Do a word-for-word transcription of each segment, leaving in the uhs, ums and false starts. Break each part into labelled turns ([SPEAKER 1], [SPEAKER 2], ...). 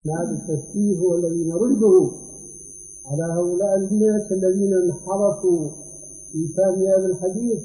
[SPEAKER 1] هذا التشبيه هو الذي نرده على هؤلاء الناس الذين انحرفوا في فهم هذا الحديث،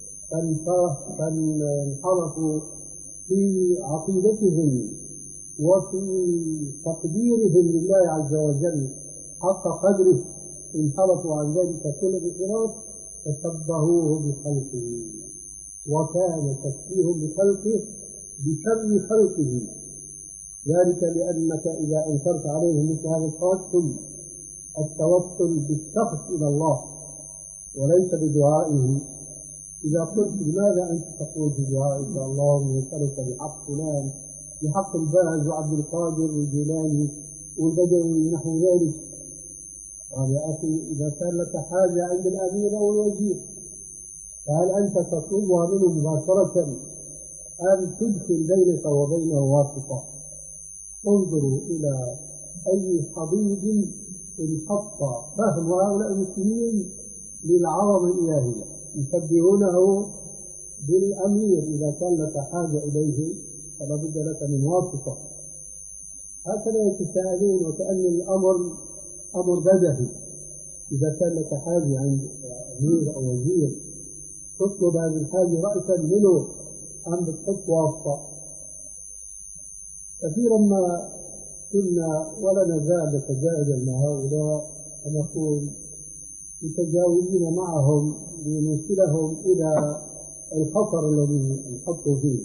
[SPEAKER 1] فانحرفوا في عقيدتهم وفي تقديرهم لله عز وجل حق قدره، انحرفوا عن ذلك كل انحراف فشبهوه بخلقه، وكان تشبيه بخلقه بشر خلقه، ذلك لأنك إذا أنكرت عليه مثل هذا التوسل التوسل بالشخص إلى الله وليس بدعائه، إذا قلت لماذا أنت تقول في دعائك اللهم يسألك بحق فلان بحق الباز وعبد القادر والجيلاني والبدوي نحو ذلك، قال يا أخي إذا كان لك حاجة عند الأمير أو الوزير فهل أنت تطلبها منه مباشرة أم تدخل بينك وبينه واسطة؟ انظروا إلى أي حضيض انحط فهم هؤلاء المسلمين للعظمة الإلهية، يشبهونه بالأمير إذا كان لك حاجة إليه فلا بد لك من واسطة. هكذا يتساءلون وكأن الأمر أمر بدهي، إذا كان لك حاجة عند أمير أو وزير تطلب هذه الحاجة رأسا منه أم بتحط واسطة؟ كثيرا ما كنا ولا نزال نتجاهل مع هؤلاء ونقول متجاوزين معهم لنوصلهم إلى الخطر الذي نحط فيه،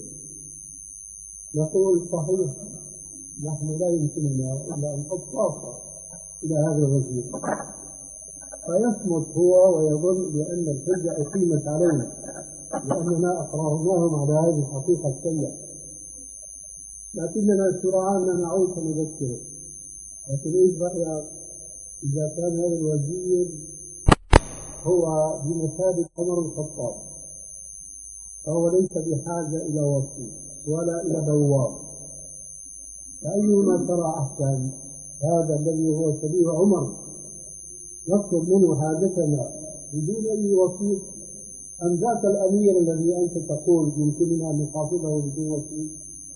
[SPEAKER 1] نقول صحيح نحن لا يمكننا إلا أن نحط واسطة إلى هذا الوزير، فيصمت هو ويظن بأن الحجة أقيمت عليه لأننا أقررناهم على هذه الحقيقة السيئة، لكننا سرعان نعود نذكره. لكن إيش رأيك إذا كان هذا الوزير هو بمثابة عمر الخطاب فهو ليس بحاجة إلى وكيل ولا إلى بواب، فأيهما ترى أحسن؟ هذا الذي هو شبيه عمر نطلب منه حاجتنا بدون أي وكيل، أم ذاك الأمير الذي أنت تقول يمكننا أن نقابله بدون وكيل؟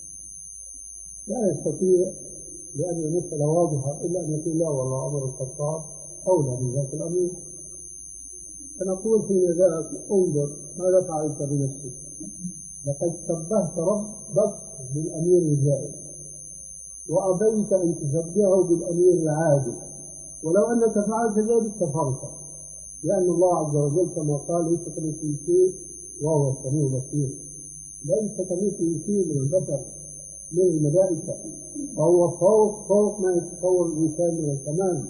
[SPEAKER 1] لا يستطيع، لأن المسألة واضحة إلا أن يقول لا والله عمر الخطاب أولى من ذاك الأمير. فنقول حين ذاك انظر ماذا فعلت بنفسك، لقد شبهت ربك بالأمير الجائر وأبيت أن تشبهه بالأمير العادل، ولو أنك فعلت ذلك كفرت، لأن الله عز وجل كما قال ليس كمثله شيء وهو السميع البصير، ليس كمثله شيء من البشر من الملائكة، فهو فوق فوق ما يتصور الإنسان من الكمال.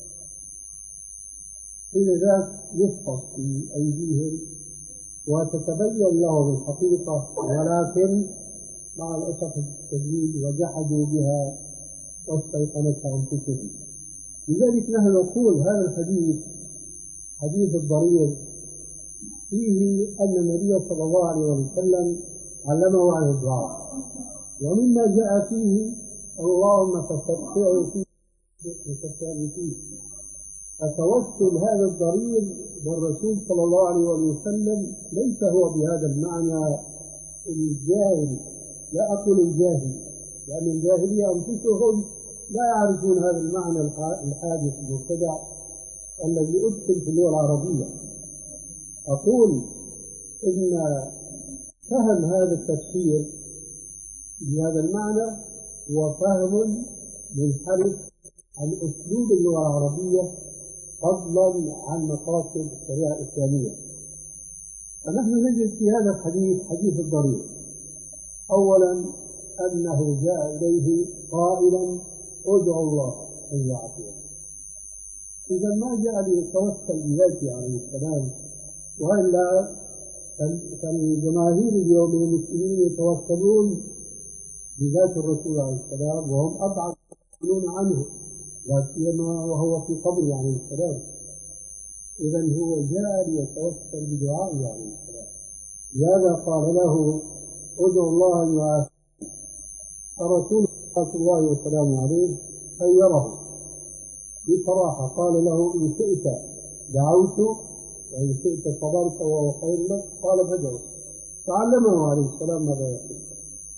[SPEAKER 1] حين ذاك يسقط في أيديهم وتتبين لهم الحقيقة، ولكن مع الأسف الشديد وجحدوا بها واستيقنتها أنفسهم. لذلك نحن نقول هذا الحديث حديث الضرير فيه أن النبي صلى الله عليه وسلم علمه عن الدعاء، ومما جاء فيه اللهم فشفعه فيه وشفعني فيه، فتوسل هذا الضرير بالرسول صلى الله عليه وسلم ليس هو بهذا المعنى الجاهل، لا أقول الجاهل لأن الجاهلية أنفسهم لا يعرفون هذا المعنى الحادث المبتدع الذي أدخل في اللغة العربية. أقول إن فهم هذا التفسير بهذا المعنى هو فهم منحرف عن أسلوب اللغة العربية فضلا عن مقاصد الشريعة الإسلامية. فنحن نجد في هذا الحديث حديث الضرير أولا أنه جاء إليه قائلا ادعو الله أن يعافيه، إذا ما جاء ليتوسل بذاته عليه السلام، وإلا كان جماهير اليوم المسلمين يتوسلون بذات الرسول عليه السلام وهم أبعد عنه، لا سيما وهو في قبره عليه السلام. إذا هو جاء ليتوسل بدعائه عليه السلام، لهذا قال له ادعو الله أن يعافيه. الرسول صلى الله عليه وسلم عليه خيره بصراحة، قال له إن شئت دعوت وإن شئت صبرت وهو خير لك، قال فادعو، فعلمه عليه السلام ماذا يقول.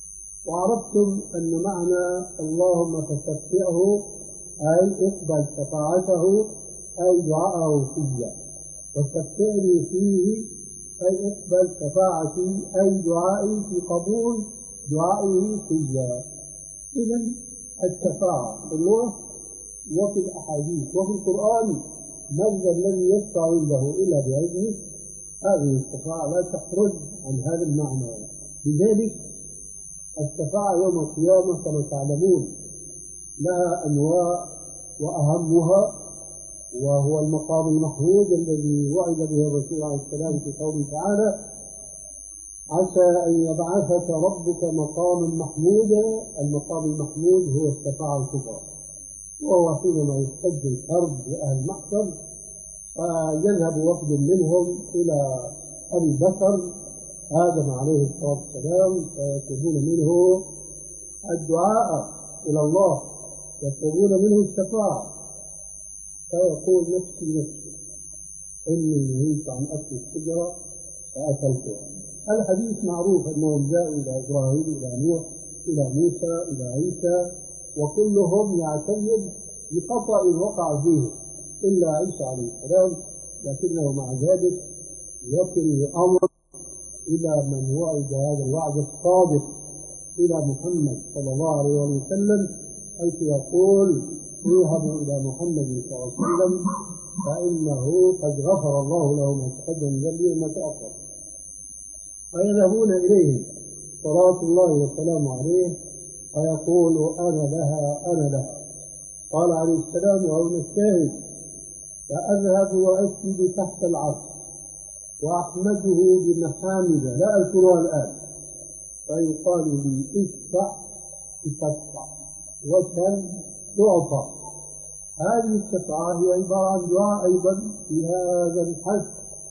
[SPEAKER 1] وعرفتم أن معنى اللهم فشفعه أي اقبل شفاعته أي دعاءه فيه، وشفعني فيه أي اقبل شفاعتي أي دعائي في قبول دعائه فيه. إذن الشفاعة في اللغة وفي الأحاديث وفي القرآن من الذي يشفع عنده إلا بإذنه، هذه الشفاعة لا تخرج عن هذا المعنى. لذلك الشفاعة يوم القيامة كما تعلمون لها أنواع، وأهمها وهو المقام المحمود الذي وعد به الرسول عليه السلام في قوله تعالى: عسى أن يبعثك ربك مقاما محمودا. المقام المحمود هو الشفاعة الكبرى، وهو حينما يشتد الكرب لأهل المحشر فيذهب وفد منهم إلى أبي بكر آدم عليه الصلاة والسلام فيطلبون منه الدعاء إلى الله، يطلبون منه الشفاعة، فيقول نفسي نفسي إني نهيت عن أكل الشجرة فأكلتها. الحديث معروف أنهم جاءوا إلى إبراهيم إلى نوح إلى موسى إلى عيسى، وكلهم يعتذر بخطأ وقع فيه إلا عيسى عليه السلام، لكنه مع ذلك يكل أمر إلى من وعد هذا الوعد الصادق إلى محمد صلى الله عليه وسلم، حيث يقول: اذهبوا إلى محمد صلى الله عليه وسلم فإنه قد غفر الله له ما تقدم من ذنبه وما تأخر. فيذهبون إليه صلاة الله وسلامه عليه فيقول: أنا لها أنا لها. قال عليه السلام وهو الشاهد: فأذهب وأسجد تحت العرش وأحمده بمحامد لا أذكرها الآن، فيقال لي: اشفع تشفع وسل تعطى. هذه الشفاعة هي عبارة عن دعاء أيضا في هذا الحج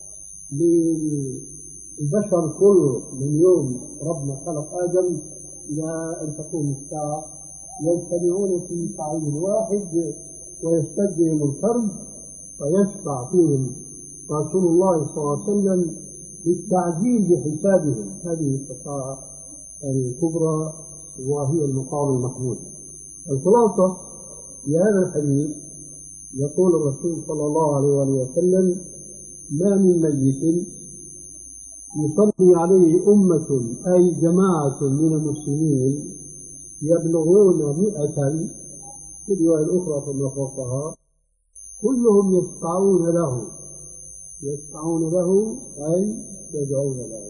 [SPEAKER 1] للبشر كله من يوم ربنا خلق آدم إلى أن تقوم الساعة، يجتمعون في صعيد واحد ويشتد بهم الكرب فيشفع فيهم رسول الله صلى الله عليه وسلم للتعجيل بحسابهم. هذه الشفاعة الكبرى وهي المقام المحمود. الخلاصة في هذا الحديث يقول الرسول صلى الله عليه وسلم: ما من ميت يصلي عليه أمة أي جماعة من المسلمين يبلغون مئة في الرواية الأخرى ثم فوقها كلهم يشفعون له يشفعون له أي يدعون له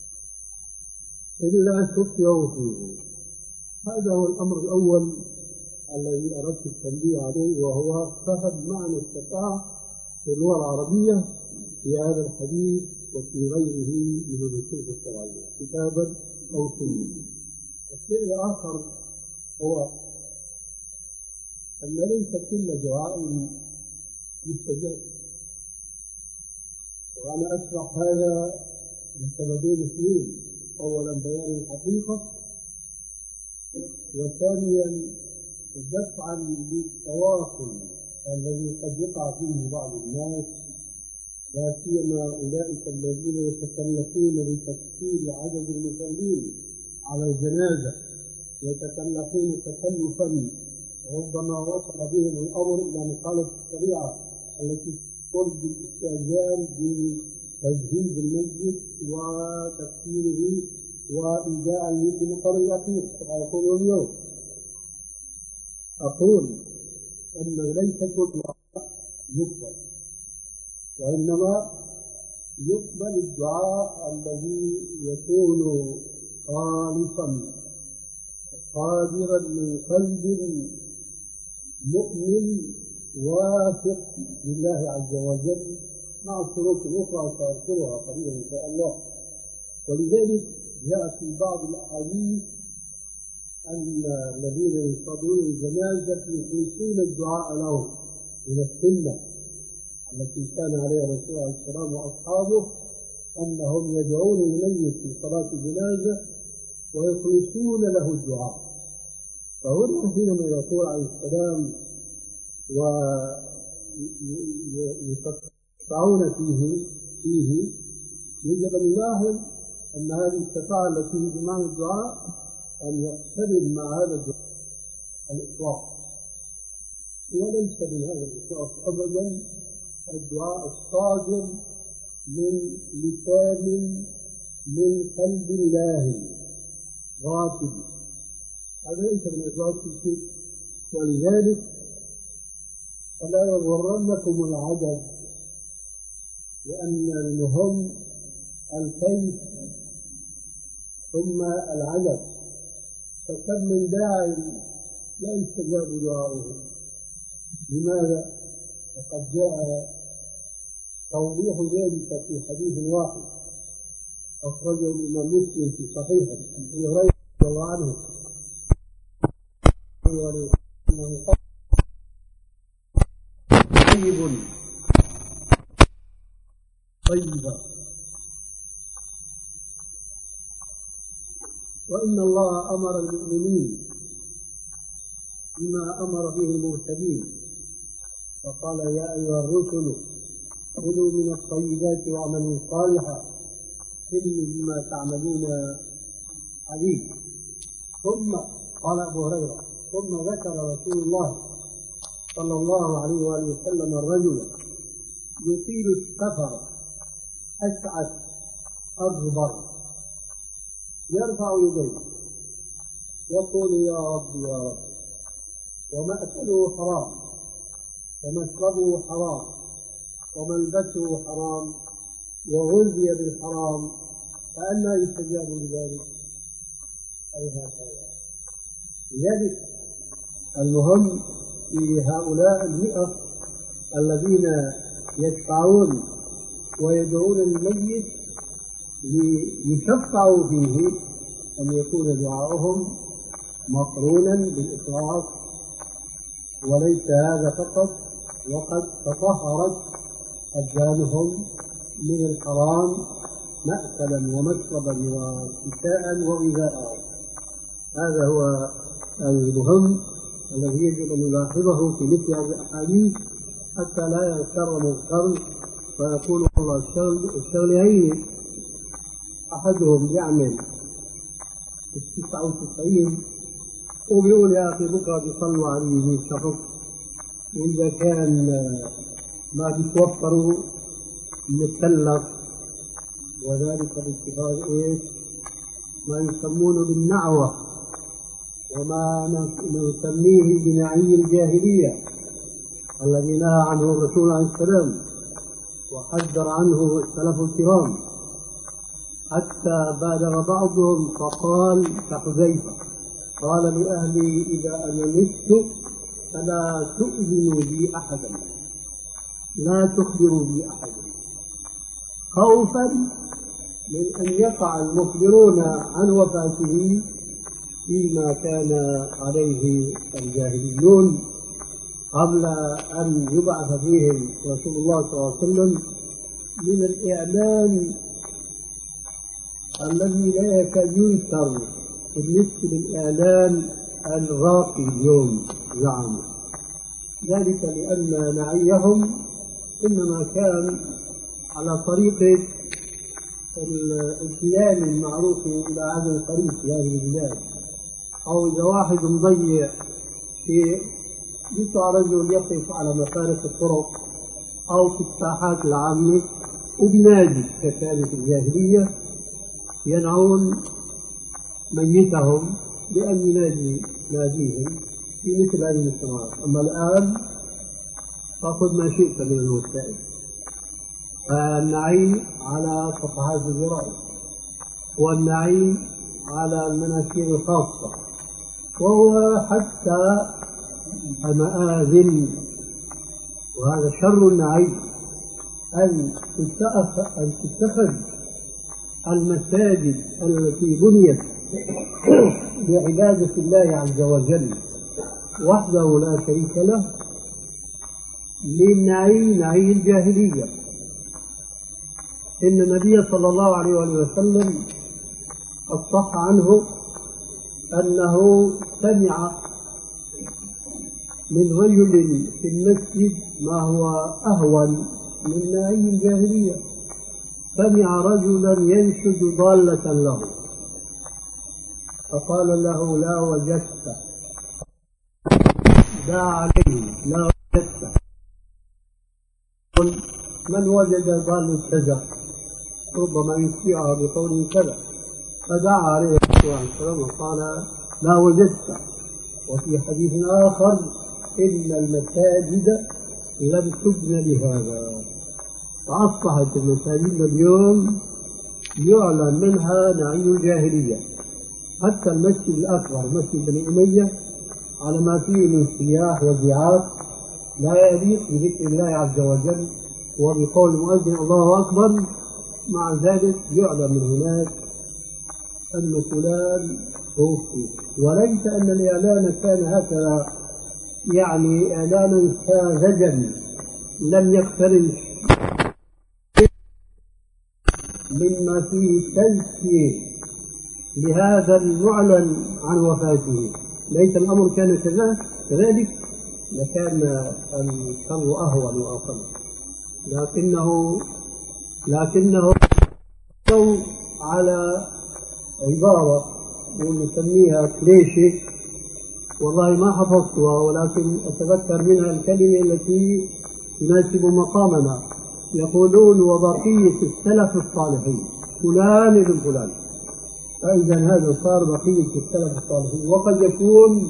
[SPEAKER 1] إلا شفعوا فيه. هذا هو الأمر الأول الذي أردت التنبيه عليه، وهو فهم معنى الشفاعة في اللغة العربية في هذا الحديث وفي غيره من النصوص الشرعية كتابا أو سنة. الشيء الآخر هو أن ليس كل دعاء يستجاب، وأنا أشرح هذا لسببين اثنين: أولا بيان الحقيقة، وثانيا دفعا للتواصل الذي قد يقع فيه بعض الناس، لا سيما أولئك الذين يتكلفون لتكثير عدد المصلين على الجنازة، يتكلفون تكلفا ربما وصل بهم الأمر إلى مخالفة الشريعة التي تقول بالاستئذان بتجهيز المسجد وتكثيره وإيجاء الميت مقر الأخير كما يقولون اليوم. أقول أن ليس كل دعاء يقبل، وإنما يقبل الدعاء الذي يكون خالصا قادرا من قلب مؤمن واثق بالله عز وجل، مع الشروط الأخرى سأذكرها قريبا إن شاء الله. ولذلك جاء في بعض الأحاديث أن الذين يصلون الجنازة يخلصون الدعاء لهم من السنة التي كان عليها الرسول عليه السلام وأصحابه، أنهم يدعون الميت في صلاة الجنازة ويخلصون له الدعاء. فهنا حينما يقول عليه السلام ويشفعون فيه فيه يجب أن نلاحظ أن هذه الشفاعة التي بمعنى الدعاء أن يقترن مع هذا الإطلاق، وليس من هذا الإطلاق أبدا الدعاء الصادر من لسان من قلب الله غافل، هذا ليس من إطلاق الشيء. ولذلك فلا يغرنكم العدد، لأن المهم الكيف ثم العدد، فكم من داع لا يستجاب دعاؤه. لماذا؟ وقد جاء توضيح ذلك في حديث واحد أخرجه الإمام مسلم في صحيحه عن أبي هريرة رضي الله عنه أنه قال طيب طيبا، وإن الله أمر المؤمنين بما أمر به المرسلين، فقال يا أيها الرسل كلوا من الطيبات واعملوا صالحا إني بما تعملون عليم. ثم قال أبو هريرة ثم ذكر رسول الله صلى الله عليه وآله وسلم الرجل يطيل السفر أشعث أغبر يرفع يديه يقول يا رب يا رب، ومأكله حرام ومشربه حرام وملبسه حرام وغذي بالحرام، فأنى يستجاب لذلك؟ أي هكذا. لذلك المهم في هؤلاء المئة الذين يشفعون ويدعون للميت ليشفعوا فيه أن يكون دعاؤهم مقرونا بالإخلاص، وليس هذا فقط، وقد تطهرت أبدانهم من الحرام مأكلا ومشربا وكساء وغذاء. هذا هو المهم الذي يجب أن نلاحظه في مثل هذه الأحاديث حتى لا يغتر مغتر فيقول الله الشغلين أحدهم يعمل التسعة وتسعين وبيقول يا أخي بكرة بيصلوا عليه من شخص، وإذا كان ما بيتوفروا نتكلف، وذلك باتخاذ إيش ما يسمونه بالنعوة وما نسميه بنعي الجاهلية الذي نهى عنه الرسول عليه السلام وحذر عنه السلف الكرام، حتى بالغ بعضهم فقال كحذيفة قال لأهلي إذا أنا مت فلا تؤذنوا بي أحدا، لا تخبروا بي أحدا، خوفا من أن يقع المخبرون عن وفاته فيما كان عليه الجاهليون قبل أن يبعث فيهم رسول الله صلى الله عليه وسلم من الإعلان الذي لا يكاد ينكر بالنسبة للإعلان الراقي اليوم زعموا ذلك، لأن نعيهم إنما كان على طريقة الامتيان المعروف إلى عدد القريب في هذه البلاد، أو إذا واحد مضيع شيء يطلع رجل يقف على مفارق الطرق أو في الساحات العامة وبنادي ككانت الجاهلية ينعون ميتهم بأن ينادي ناديهم في مثل هذه المجتمعات. أما الآن فخذ ما شئت من الوسائل، النعي على صفحات الجرائد والنعي على المناشير الخاصة، وهو حتى المآذن، وهذا شر النعي أن تتخذ المساجد التي بنيت لعبادة الله عز وجل وحده لا شريك له للنعي نعي الجاهلية. إن النبي صلى الله عليه وسلم قد صح عنه أنه سمع من رجل في المسجد ما هو أهون من نعي الجاهلية، سمع رجلا ينشد ضالة له فقال له لا وجدت، دعا عليه لا وجدت. من وجد ضال كذا ربما يتبعها بقوله كذا، فدعا عليه الصلاة والسلام وقال لا وجدت. وفي حديث آخر إن المساجد لم تبن لهذا. فأصبحت المساجد اليوم يعلن منها نعيم الجاهلية. حتى المسجد الأكبر مسجد بني أمية على ما فيه من سياح وزعاف لا يليق بذكر الله عز وجل وبقول المؤذن الله أكبر، مع ذلك يعلم من هناك أن فلان توفي. وليس أن الإعلان كان هكذا يعني إعلانا ساذجا لم يقترن مما فيه تزكية لهذا المعلن عن وفاته. ليس الأمر كان كذلك لكان الشر أهون وأقل، لكنه لكنه على عبارة ونسميها كليشيه، والله ما حفظتها ولكن أتذكر منها الكلمة التي تناسب مقامنا. يقولون وبقية السلف الصالحين فلان ابن فلان، فإذا هذا صار بقية السلف الصالحين، وقد يكون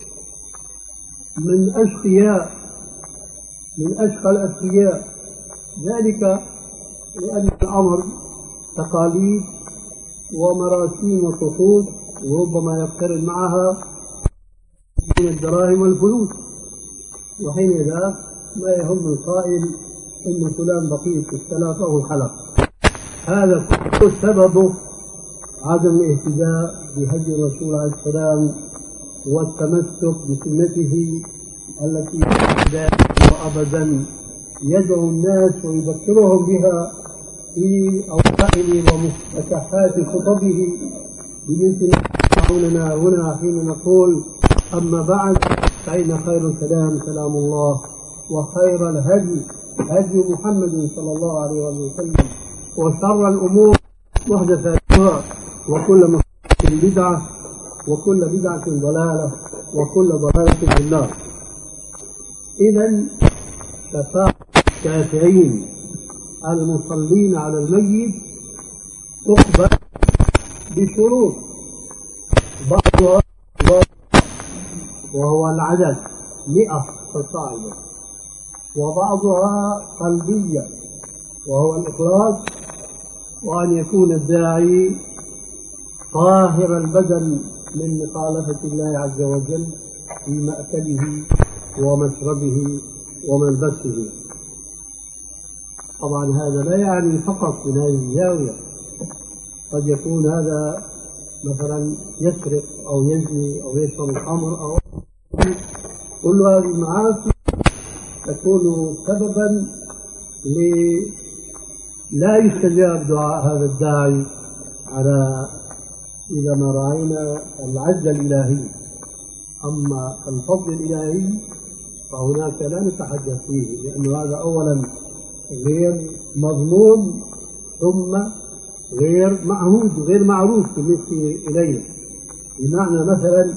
[SPEAKER 1] من أشقياء من أشقى الأشقياء، ذلك لأن الأمر تقاليد ومراسيم وطقوس وربما يقترن معها من الدراهم والفلوس، وحينئذ ما يهم القائل إن فلان بقية السلف أو الخلف. هذا كله سببه عدم الاهتداء بهدي الرسول عليه السلام والتمسك بسنته التي وأبدا يدعو الناس ويذكرهم بها في أوائل ومفتتحات خطبه بمثل قولنا هنا حين نقول أما بعد فإن خير الكلام كلام الله وخير الهدي هدي محمد صلى الله عليه وسلم وشر الأمور محدثاتها وكل محدثة بدعة وكل بدعة ضلالة وكل ضلالة في النار. إذن شفاعة الشافعين المصلين على الميت تقبل بشروط، بعضها وهو العدد مئة فصاعدا، وبعضها قلبية وهو الإخلاص، وأن يكون الداعي طاهر البدن من مخالفة الله عز وجل في مأكله ومشربه وملبسه. طبعا هذا لا يعني فقط من هذه الزاوية، قد يكون هذا مثلا يسرق أو يزني أو يشرب الخمر أو كل هذه المعاصي تكون سببا لا يستجاب دعاء هذا الداعي على إذا ما رأينا العدل الإلهي. أما الفضل الإلهي فهناك لا نتحدث فيه، لأن هذا أولا غير مضمون ثم غير معهود غير معروف بالنسبة إليه. بمعنى مثلا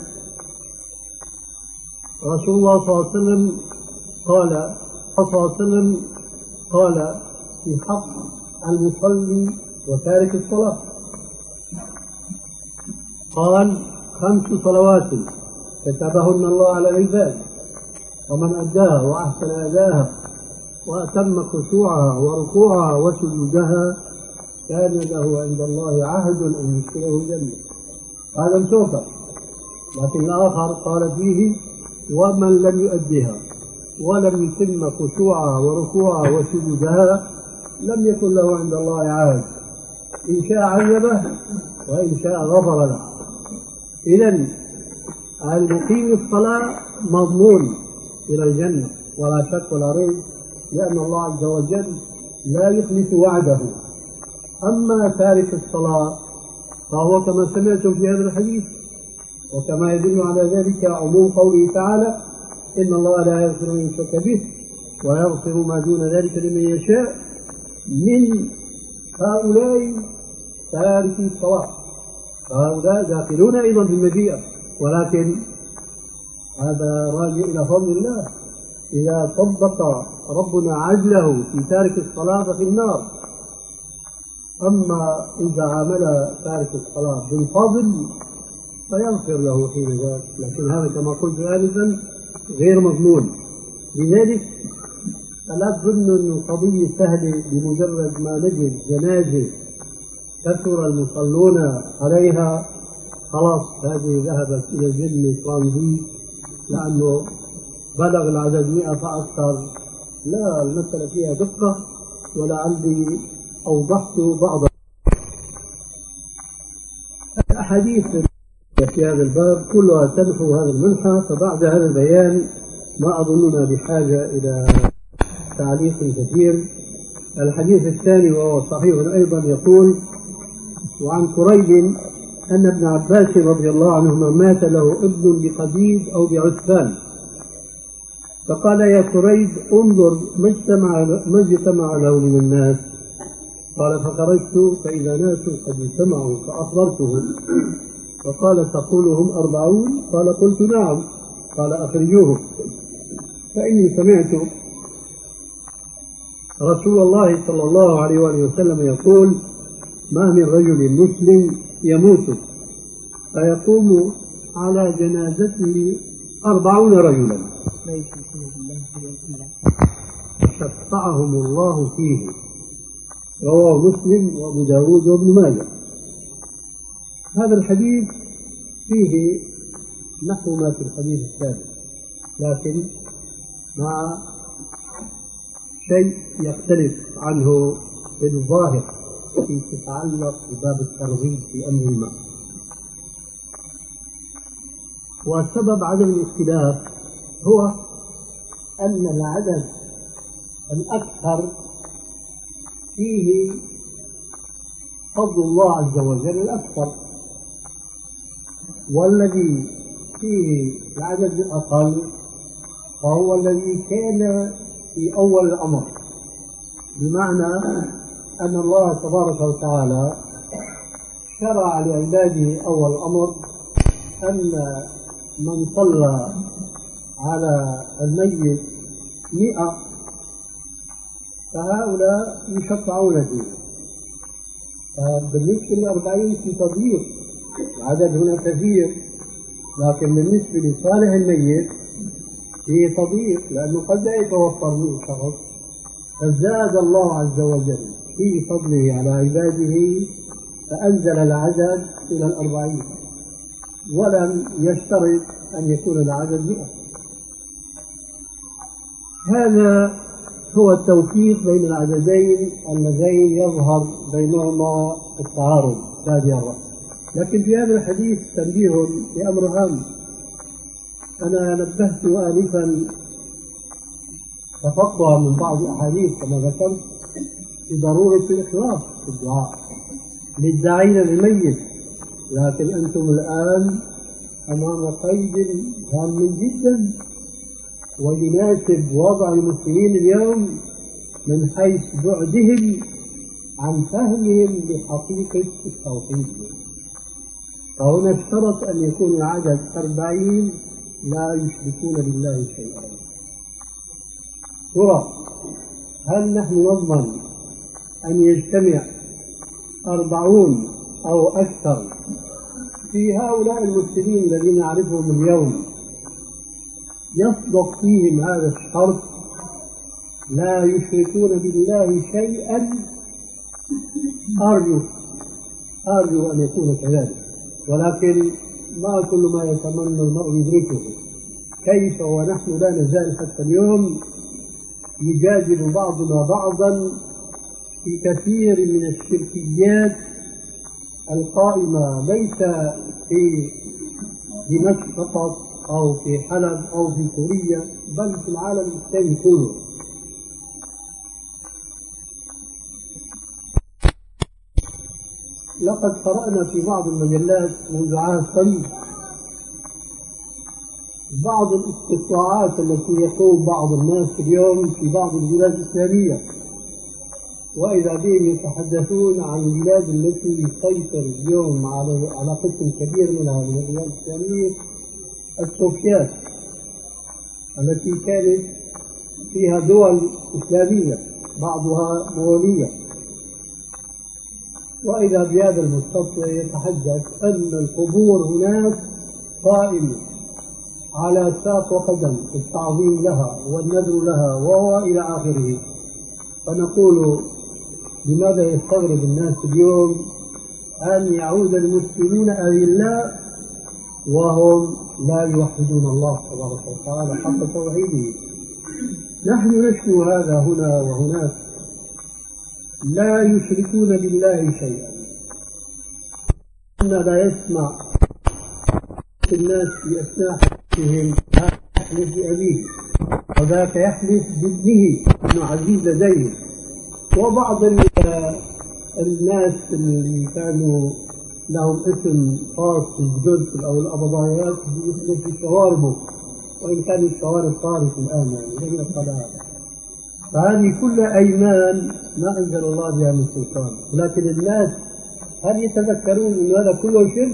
[SPEAKER 1] رسول الله صلى الله عليه وسلم قال صلى الله عليه وسلم قال في حق المصلي وتارك الصلاة، قال خمس صلوات كتبهن الله على العباد، ومن أداها وأحسن أداها وأتم خشوعها وركوعها وسجودها كان له عند الله عهد أن يدخله الجنة. هذا مسوكا. لكن الآخر قال فيه ومن لم يؤدها ولم يتم خشوعها وركوعها وسجودها لم يكن له عند الله عهد، إن شاء عذبه وإن شاء غفر له. إذن المقيم الصلاة مضمون إلى الجنة ولا شك ولا ريب، لأن الله عز وجل لا يخلف وعده. أما تارك الصلاة فهو كما سمعتم في هذا الحديث، وكما يدل على ذلك عموم قوله تعالى إن الله لا يغفر أن يشرك به ويغفر ما دون ذلك لمن يشاء. من هؤلاء تارك الصلاة فهؤلاء داخلون أيضا في المشيئة، ولكن هذا راجع إلى فضل الله. إذا طبق ربنا عدله في تارك الصلاة في النار، أما إذا عامل تارك الصلاة بالفضل فيغفر له حين ذاك، لكن هذا كما قلت آنفا غير مضمون. لذلك فلا تظن أن القضية سهلة بمجرد ما نجد جنازة كثر المصلون عليها خلاص هذه ذهبت إلى الجنة ترانزيت لأنه بلغ العدد مئة فأكثر. لا، المسألة فيها دقة، ولعلي أوضحت بعض الأحاديث في هذا الباب كلها تنحو هذا المنحى. فبعد هذا البيان ما أظننا بحاجة إلى تعليق كثير. الحديث الثاني وهو صحيح أيضا يقول: وعن كريب أن ابن عباس رضي الله عنهما مات له ابن بقديد أو بعسفان، فقال: يا كريب انظر ما اجتمع له من الناس. قال: فخرجت فإذا ناس قد اجتمعوا فأخبرتهم، فقال: تقولهم أربعون؟ قال: قلت نعم. قال: أخرجوه، فإني سمعت رسول الله صلى الله عليه وآله وسلم يقول: ما من رجل مسلم يموت فيقوم على جنازته أربعون رجلا شفعهم الله فيه. رواه مسلم وأبو داود وابن ماجه. هذا الحديث فيه نحو ما في الحديث الثاني، لكن مع شيء يختلف عنه في الظاهر في تتعلق بباب الترغيب في أمر ما. والسبب عدم الاختلاف هو أن العدد الأكثر فيه فضل الله عز وجل الأكثر، والذي فيه العدد الأقل فهو الذي كان في أول الأمر، بمعنى أن الله تبارك وتعالى شرع لعباده أول الأمر أن من صلى على الميت مئة فهؤلاء يشفعون فيه. بالنسبة للأربعين في تضييق، العدد هنا كثير، لكن بالنسبة لصالح الميت فيه تضييق، لأنه قد لا يتوفر منه شخص، فزاد الله عز وجل في فضله على عباده فأنزل العدد إلى الأربعين، ولم يشترط أن يكون العدد مئة. هذا هو التوفيق بين العددين اللذين يظهر بينهما التعارض بادي الرأس. لكن في هذا الحديث تنبيه لأمر هام. أنا نبهت آنفا تفقها من بعض الأحاديث كما ذكرت بضرورة الإخلاص في الدعاء للداعين للميت، لكن أنتم الآن أمام قيد هام جدا ويناسب وضع المسلمين اليوم من حيث بعدهم عن فهمهم لحقيقة التوحيد. فهنا اشترط أن يكون العدد أربعين لا يشركون بالله شيئا. ترى هل نحن نضمن أن يجتمع أربعون أو أكثر في هؤلاء المسلمين الذين نعرفهم اليوم يصدق فيهم هذا الشرط لا يشركون بالله شيئا؟ أرجو أرجو أن يكون كذلك، ولكن ما كل ما يتمنى المرء يدركه. كيف ونحن لا نزال حتى اليوم يجادل بعضنا بعضا في كثير من الشركيات القائمة ليس في دمشق فقط أو في حلب أو في سوريا بل في العالم الإسلامي كله. لقد قرأنا في بعض المجلات منذ عام قريب بعض الاستطلاعات التي يقوم بعض الناس اليوم في بعض البلاد الإسلامية، وإذا بهم يتحدثون عن البلاد التي يسيطر اليوم على على قسم كبير منها من البلاد الإسلامية، السوفيات التي كانت فيها دول إسلامية بعضها مغولية. وإذا بهذا المستطلع يتحدث أن القبور هناك قائمة على ساق وقدم التعظيم لها والنذر لها وهو إلى آخره. فنقول لماذا يستغرب الناس اليوم أن يعود المسلمون أذلاء وهم لا يوحدون الله تبارك وتعالى حق توحيده؟ نحن نشكو هذا هنا وهناك، لا يشركون بالله شيئا. إن لا يسمع الناس في أثناء حديثهم يحلف بأبيه وذاك يحلف بابنه أنه عزيز لديه. وبعض الناس اللي كانوا لهم اسم خاص في الجدد أو الأبضايات يحلف بشواربه، وإن كان الشوارب صارت الآن يعني لم يبقى لها. فهذه كلها أيمان ما أنزل الله بها من سلطان. ولكن الناس هل يتذكرون أن هذا كله شرك؟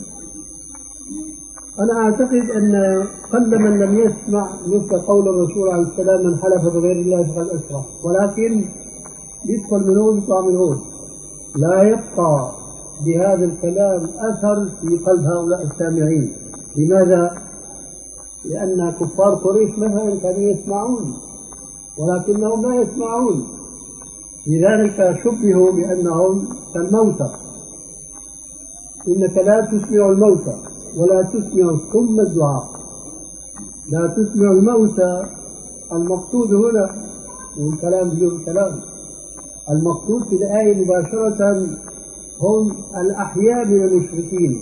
[SPEAKER 1] أنا أعتقد أن قل من لم يسمع مثل قول الرسول عليه السلام من حلف بغير الله فقد أشرك، ولكن يدخل من هون يطلع من هون، لا يبقى بهذا الكلام أثر في قلب هؤلاء السامعين. لماذا؟ لأن كفار قريش مثلا كانوا يسمعون ولكنهم لا يسمعون، لذلك شبهوا بأنهم كالموتى. إنك لا تسمع الموتى ولا تسمع الصم الدعاء. لا تسمع الموتى، المقصود هنا والكلام بدون كلام، المقصود في الآية مباشرة هم الأحياء من المشركين،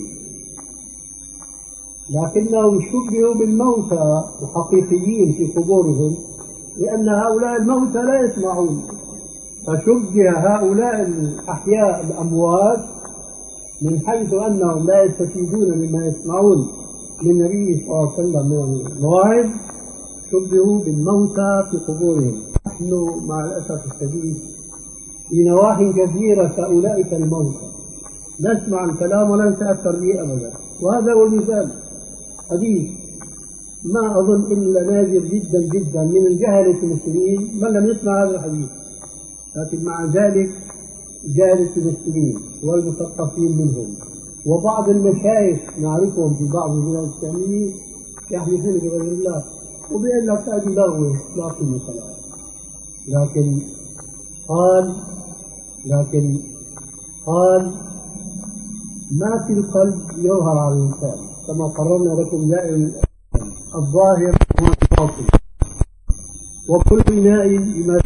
[SPEAKER 1] لكنهم شبهوا بالموتى الحقيقيين في قبورهم لأن هؤلاء الموتى لا يسمعون، فشبه هؤلاء الأحياء الأموات من حيث أنهم لا يستفيدون مما يسمعون للنبي صلى الله عليه وسلم من المواعظ، شبهوا بالموتى في قبورهم. نحن مع الأسف الشديد في نواحي كثيرة كأولئك الموتى نسمع الكلام ولا نتأثر به أبدا. وهذا هو المثال حديث ما أظن إلا نادر جدا جدا من الجهلة المسلمين من لم يسمع هذا الحديث، لكن مع ذلك جهلة المسلمين والمثقفين منهم وبعض المشايخ نعرفهم في بعض البلاد الإسلامية يحلفون بغير الله وبأن لك هذه لغوة لا قيمة لها. لكن قال لكن قال ما في القلب يظهر على الإنسان كما قررنا لكم دائما الظاهر هو الباطن، وكل إناء بما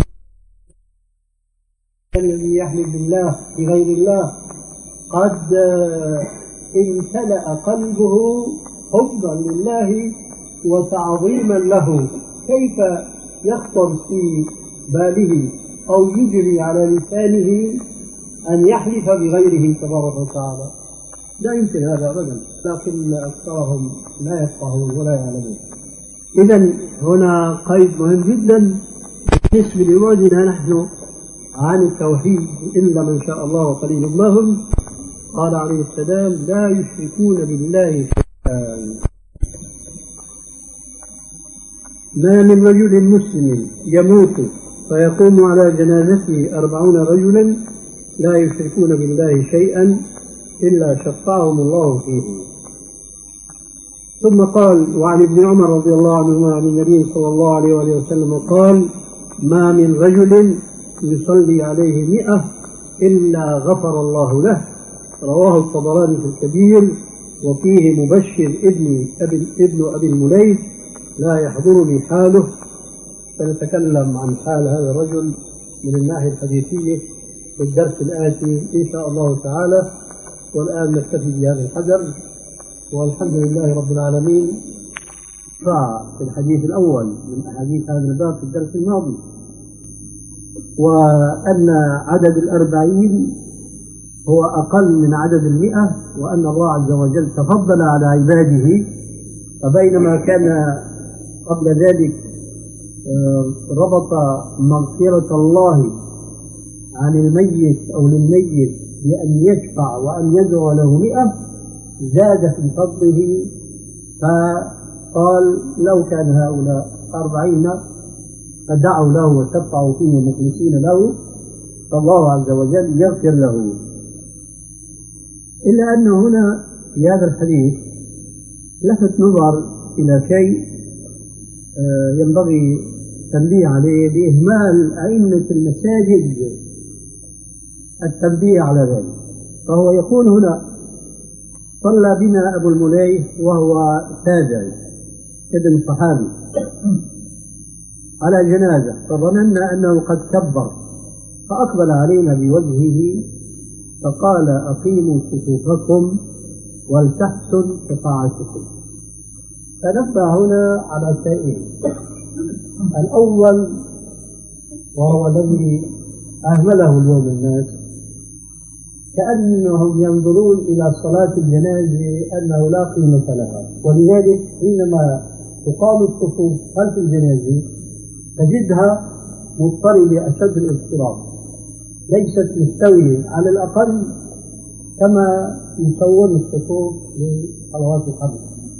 [SPEAKER 1] الذي يحلف بالله بغير الله قد امتلأ قلبه حبا لله وتعظيما له، كيف يخطر في باله أو يجري على لسانه أن يحلف بغيره تبارك وتعالى؟ لا يمكن هذا أبدا، لكن أكثرهم لا يفقهون ولا يعلمون. إذن هنا قيد مهم جدا بالنسبة لوادنا نحن عن التوحيد إلا من شاء الله وقليل ما هم. قال عليه السلام لا يشركون بالله شيئا. ما من رجل مسلم يموت فيقوم على جنازته أربعون رجلا لا يشركون بالله شيئا إلا شفعهم الله فيه. ثم قال وعن ابن عمر رضي الله عنهما عن النبي صلى الله عليه وآله وسلم قال ما من رجل يصلي عليه مئة إلا غفر الله له. رواه الطبراني في الكبير وفيه مبشر ابن أبي, ابن أبي المليث لا يحضرني حاله. سنتكلم عن حال هذا الرجل من الناحية الحديثية في الدرس الآتي إن شاء الله تعالى. والآن نكتفي بهذا الحجر والحمد لله رب العالمين. في الحديث الأول من أحاديث هذا الباب في الدرس الماضي، وأن عدد الأربعين هو أقل من عدد المئة، وأن الله عز وجل تفضل على عباده. فبينما كان قبل ذلك ربط مغفرة الله عن الميت أو للميت بأن يشفع وأن يدعو له مئة زاد في فضله، فقال لو كان هؤلاء أربعين فدعوا له وشفعوا فيه مخلصين له فالله عز وجل يغفر له. إلا أن هنا في هذا الحديث لفت نظر إلى شيء ينبغي التنبيه عليه بإهمال أئمة المساجد التنبيه على ذلك. فهو يقول هنا صلى بنا أبو المليح وهو تابعي ابن صحابي على جنازة، فظننا أنه قد كبر فأقبل علينا بوجهه فقال أقيموا صفوفكم ولتحسن شفاعتكم. فنبه هنا على شيئين: الأول وهو الذي أهمله اليوم الناس، كأنهم ينظرون إلى صلاة الجنازة أنه لا قيمة لها، ولذلك حينما تقام الصفوف خلف الجنازة تجدها مضطربة أشد الاضطراب، ليست مستوية على الأقل كما يسوون الصفوف للصلوات الخمس،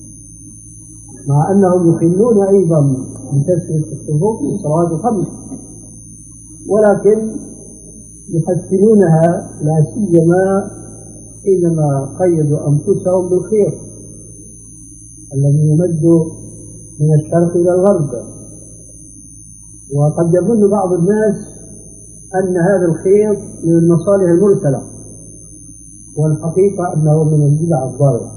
[SPEAKER 1] مع أنهم يخلون أيضا بتسوية الصفوف للصلوات الخمس، ولكن يحسنونها لا سيما حينما قيدوا أنفسهم بالخير الذي يمد من الشرق إلى الغرب. وقد يظن بعض الناس أن هذا الخير من المصالح المرسلة، والحقيقة أنه من البدع الضالة.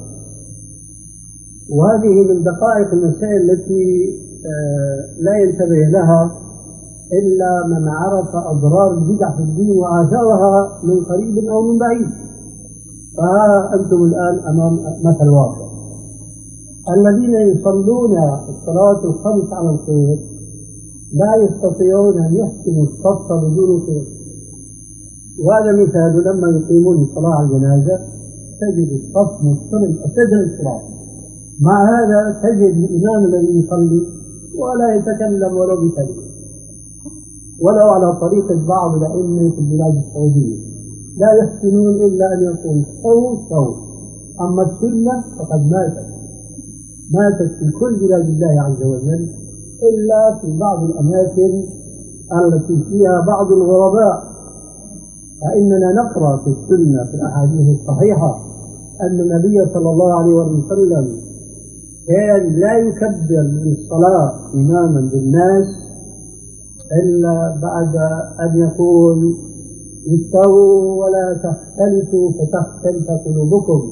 [SPEAKER 1] وهذه من دقائق المسائل التي لا ينتبه لها إلا من عرف أضرار البدع في الدين وآثارها من قريب أو من بعيد. فها أنتم الآن أمام مثل واقع: الذين يصلون الصلاة الخمس على الخير لا يستطيعون أن يحسنوا الصف بدون خير. وهذا مثال: لما يقيمون الصلاة على الجنازة تجد الصف مضطرب أشد الاضطراب، مع هذا تجد الإمام الذي يصلي ولا يتكلم ولو بكلمة، ولو على طريقة بعض الأئمة في البلاد السعودية لا يحسنون إلا أن يقول استووا استووا. أما السنة فقد ماتت ماتت في كل بلاد الله عز وجل إلا في بعض الأماكن التي فيها بعض الغرباء. فإننا نقرأ في السنة في الأحاديث الصحيحة أن النبي صلى الله عليه وسلم كان لا يكبر للصلاة إماما بالناس إلا بعد أن يقول استووا ولا تختلفوا فتختلف قلوبكم،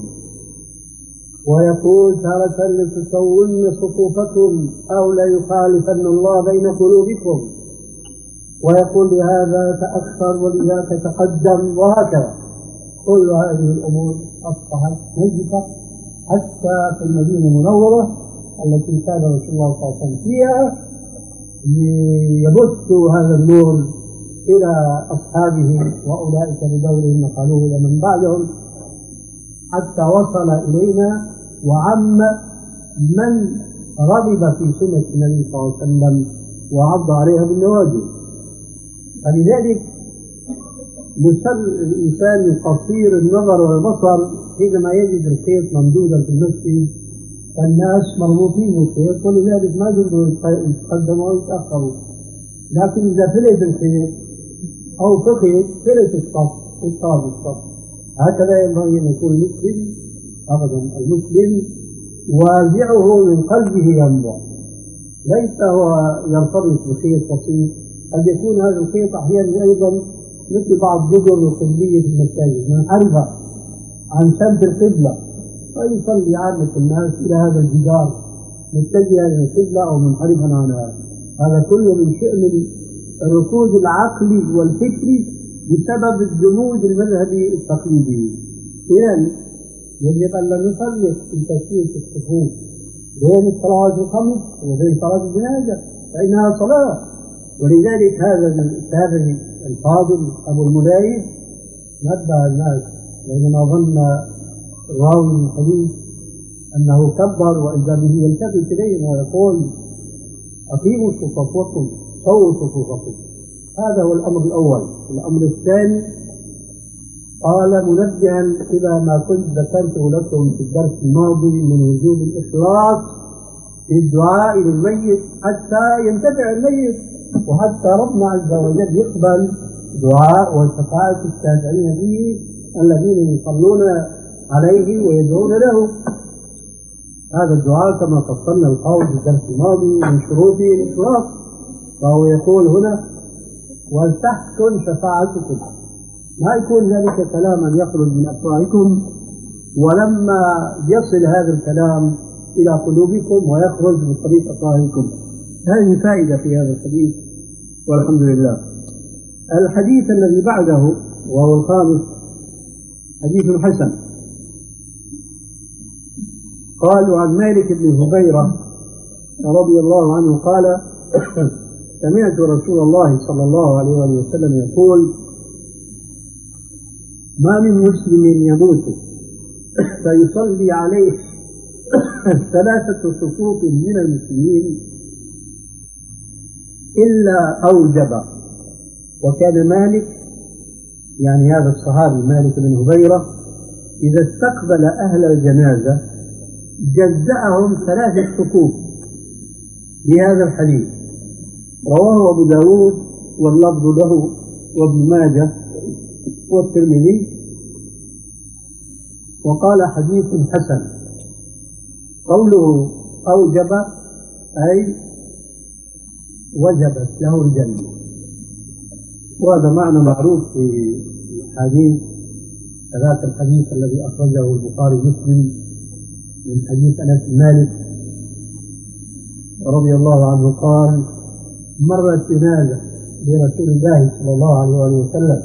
[SPEAKER 1] ويقول تارة لتسون صفوفكم أو لا يخالفن الله بين قلوبكم، ويقول لهذا تأخر ولذاك تقدم، وهكذا. كل هذه الأمور أصبحت نجسة حتى في المدينة المنورة التي كان رسول الله صلى الله عليه وسلم فيها يبث هذا النور إلى أصحابه، وأولئك بدورهم نقلوه إلى من بعدهم حتى وصل إلينا وعم من رغب في سنة النبي صلى الله عليه وسلم وعض عليها بالنواجذ. فلذلك يسل الإنسان قصير النظر والبصر حينما يجد الخيط ممدودا في المسجد فالناس مربوطين بالخيط، ولذلك ما يقدروا يتقدموا ويتأخروا. لكن إذا فلت الخيط أو فقد فلت الصف وصار الصف. هكذا ينبغي أن يكون المسلم أبدا. المسلم وازعه من قلبه ينبع، ليس هو يرتبط بخيط بسيط. قد يكون هذا الخيط أحيانا أيضا مثل بعض جدر القبلية في المساجد منحرفة عن سمت القبلة، فيصلي عامة الناس إلى هذا الجدار متجها إلى القبلة أو منحرفا عنها. هذا كله من شأن الركود العقلي والفكري بسبب الجمود المذهبي التقليدي. يعني يجب أن لا نفرق في تسوية الصفوف بين الصلوات الخمس وبين صلاة الجنازة، فإنها صلاة. ولذلك هذا التابعي الفاضل أبو المليح نبه الناس بينما ظن راوي الحديث أنه كبر، وإذا به يلتفت إليهم ويقول أقيموا صفوفكم سووا صفوفكم. هذا هو الأمر الأول. الأمر الثاني قال منبها إلى ما كنت ذكرته لكم في الدرس الماضي من وجوب الإخلاص في الدعاء للميت حتى ينتفع الميت، وحتى ربنا عز وجل يقبل دعاء وشفاعة الشافعين به الذين يصلون عليه ويدعون له. هذا الدعاء كما فصلنا القول في الدرس الماضي من شروطه الإخلاص، فهو يقول هنا ولتحسن شفاعتكم، ما يكون ذلك كلاما يخرج من أفواهكم ولما يصل هذا الكلام إلى قلوبكم ويخرج من طريق أفواهكم. هذه فائدة في هذا الحديث والحمد لله. الحديث الذي بعده وهو الخامس حديث حسن. قالوا عن مالك بن هبيرة رضي الله عنه قال سمعت رسول الله صلى الله عليه وسلم يقول ما من مسلم يموت فيصلي عليه ثلاثة صفوف من المسلمين إلا أوجب. وكان مالك يعني هذا الصحابي مالك بن هبيرة إذا استقبل أهل الجنازة جزأهم ثلاثة صفوف بهذا الحديث. رواه أبو داود واللفظ له وابن ماجه والترمذي وقال حديث حسن. قوله أوجب أي وجبت له الجنة، وهذا معنى معروف في الحديث. ذاك الحديث الذي أخرجه البخاري ومسلم من حديث أنس بن مالك رضي الله عنه قال مرت جنازة لرسول الله صلى الله عليه وسلم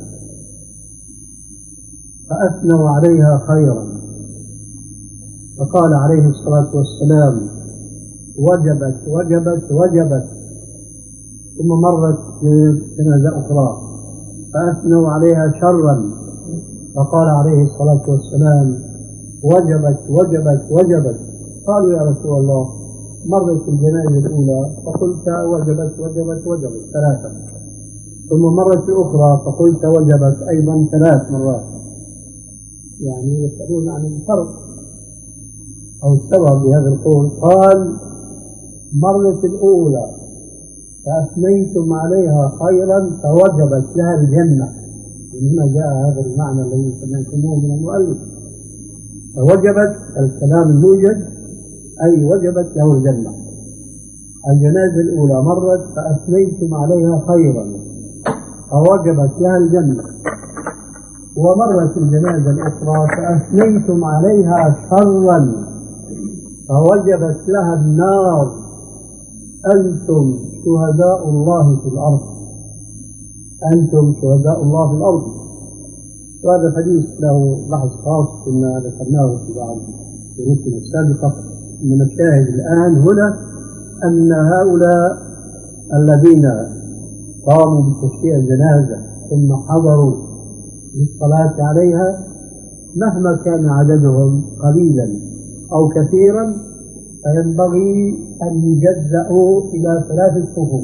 [SPEAKER 1] فأثنوا عليها خيرا فقال عليه الصلاة والسلام وجبت وجبت وجبت. ثم مرت جنازة أخرى فأثنوا عليها شرا فقال عليه الصلاة والسلام وجبت وجبت وجبت. قالوا يا رسول الله مرت الجنازة الأولى فقلت وجبت وجبت وجبت ثلاثة، ثم مرت الأخرى فقلت وجبت أيضا ثلاث مرات. يعني يسألون عن الفرق أو السبب بهذا القول. قال مرت الأولى فأثنيتم عليها خيرا فوجبت لها الجنة. من هنا جاء هذا المعنى الذي سمعتموه من المؤلف، فوجبت الكلام الموجد أي وجبت له الجنة. الجنازة الأولى مرت فأثنيتم عليها خيرا فوجبت لها الجنة، ومرت الجنازة الأخرى فأثنيتم عليها شرا فوجبت لها النار. أنتم شهداء الله في الأرض، أنتم شهداء الله في الأرض. وهذا الحديث له بحث خاص كنا ذكرناه في بعض دروسنا السابقة. من الشاهد الآن هنا أن هؤلاء الذين قاموا بتشييع الجنازة ثم حضروا للصلاة عليها مهما كان عددهم قليلا أو كثيرا فينبغي أن يجزأوا إلى ثلاث صفوف.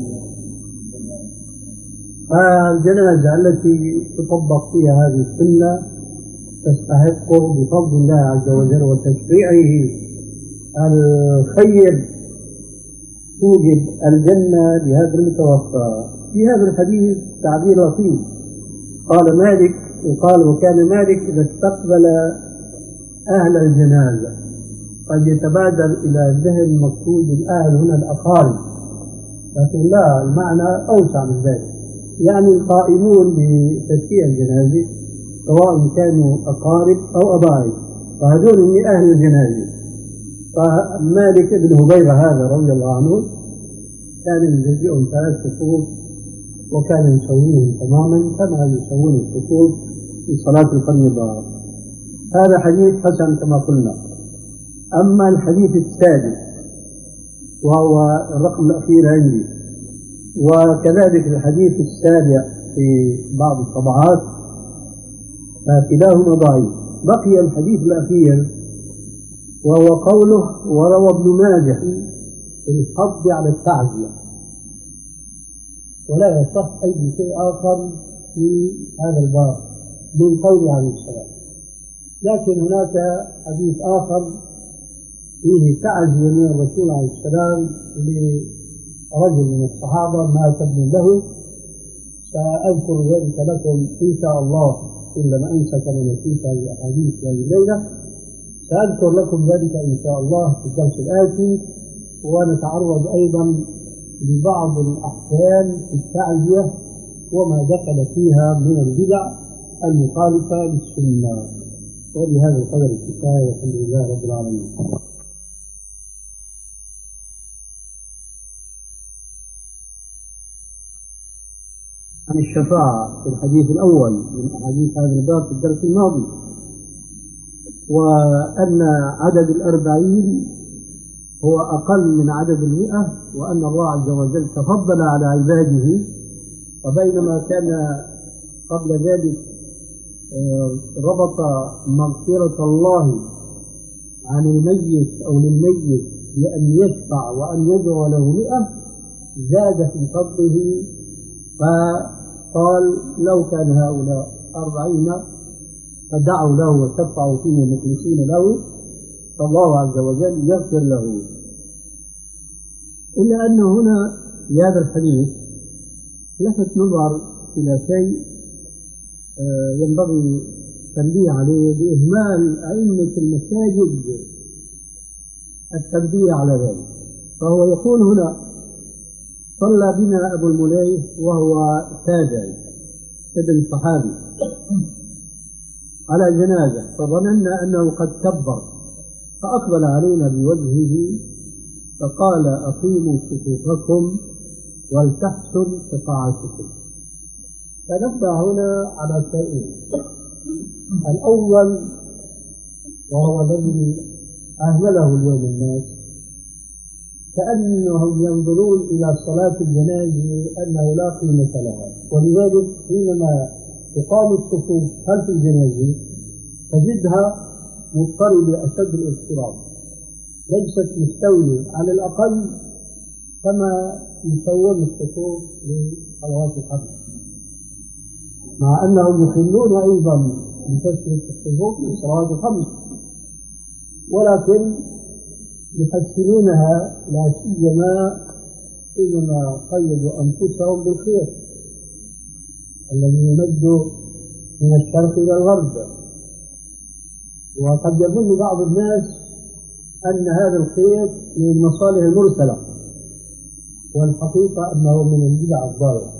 [SPEAKER 1] فالجنازة التي تطبق فيها هذه السنة تستحق بفضل الله عز وجل وتشريعه الخير توجب الجنة لهذا المتوفى. في هذا الحديث تعبير لطيف. قال مالك وقال وكان مالك إذا استقبل أهل الجنازة. قد يتبادر إلى الذهن مقصود الأهل هنا الأقارب، لكن لا، المعنى أوسع من ذلك. يعني القائمون بتشييع الجنازة سواء كانوا أقارب أو أباعد، فهذول من أهل الجنازة. فمالك بن هبيرة هذا رضي الله عنه كان يجزئهم ثلاث صفوف وكان يسويهم تماما كما يسوون الصفوف في صلاة الفريضة. هذا حديث حسن كما قلنا. أما الحديث السادس وهو الرقم الأخير عندي، وكذلك الحديث السابع في بعض الطبعات، فكلاهما ضعيف. بقي الحديث الأخير وهو قوله وروى ابن ماجه في الحض على التعزية. ولا يصح أي شيء آخر في هذا الباب من قول عليه السلام. لكن هناك حديث آخر فيه تعزية من الرسول عليه السلام لرجل من الصحابة مات ابن له، سأذكر ذلك لكم إن شاء الله إن لم أنسى كما نسيت هذه الأحاديث هذه الليلة، سأذكر لكم ذلك إن شاء الله في الدرس الآتي، ونتعرض أيضا لبعض الأحكام في التعزية وما دخل فيها من البدع المخالفة للسنة. وبهذا القدر الكفاية والحمد لله رب العالمين. عن الشفاعة في الحديث الأول من أحاديث هذا الباب في الدرس الماضي، وأن عدد الأربعين هو أقل من عدد المئة، وأن الله عز وجل تفضل على عباده. وبينما كان قبل ذلك ربط مغفرة الله عن الميت أو للميت بأن يشفع وأن يدعو له مئة، زاد في فضله فقال لو كان هؤلاء أربعين فدعوا له وشفعوا فيه مخلصين له فالله عز وجل يغفر له. إلا أن هنا في هذا الحديث لفت نظر إلى شيء ينبغي التنبيه عليه بإهمال أئمة المساجد التنبيه على ذلك. فهو يقول هنا: صلى بنا أبو المليح وهو تابعي ابن صحابي على جنازة، فظننا أنه قد كبر، فأقبل علينا بوجهه فقال: أقيموا صفوفكم ولتحسن شفاعتكم. فنبه هنا على شيئين: الأول وهو الذي أهمله اليوم الناس، كأنهم ينظرون إلى صلاة الجنازة أنه لا قيمة لها، ولذلك حينما تقام الصفوف خلف الجنازة تجدها مضطربة أشد الاضطراب، ليست مستوية على الأقل كما يسوون الصفوف لصلوات الخمس، مع أنهم يخلون أيضا بتسوية الصفوف لصلوات الخمس، ولكن يحسنونها لا سيما حينما قيدوا أنفسهم بالخير الذي يمد من الشرق إلى الغرب. وقد يظن بعض الناس أن هذا الخير من المصالح المرسلة، والحقيقة أنه من البدع الضالة.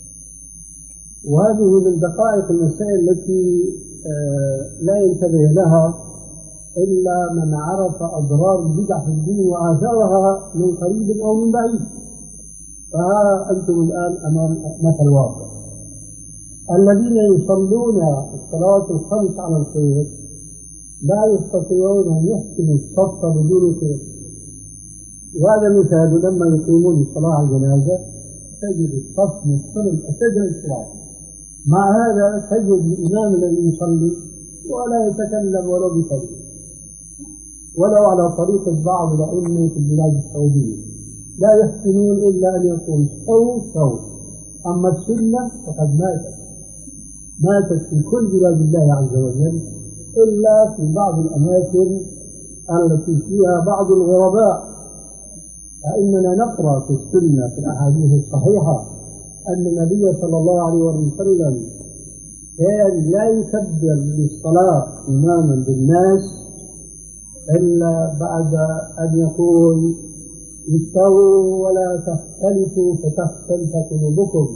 [SPEAKER 1] وهذه من دقائق المسائل التي لا ينتبه لها إلا من عرف أضرار البدع في الدين وآثارها من قريب أو من بعيد. فها أنتم الآن أمام مثل واقع: الذين يصلون الصلاة الخمس على الخير لا يستطيعون أن يحسنوا الصف بدون خير. وهذا مثال: لما يقيمون الصلاة على الجنازة تجد الصف مضطرب أشد الصلاة، مع هذا تجد الإمام الذي يصلي ولا يتكلم ولو بكلمة، ولو على طريقة بعض الأئمة في البلاد السعودية لا يحسنون إلا أن يقول استووا استووا. أما السنة فقد ماتت ماتت في كل بلاد الله عز وجل إلا في بعض الأماكن التي فيها بعض الغرباء. فإننا نقرأ في السنة في الأحاديث الصحيحة أن النبي صلى الله عليه وسلم كان لا يكبر للصلاة إماما بالناس إلا بعد أن يقول استووا ولا تختلفوا فتختلف قلوبكم،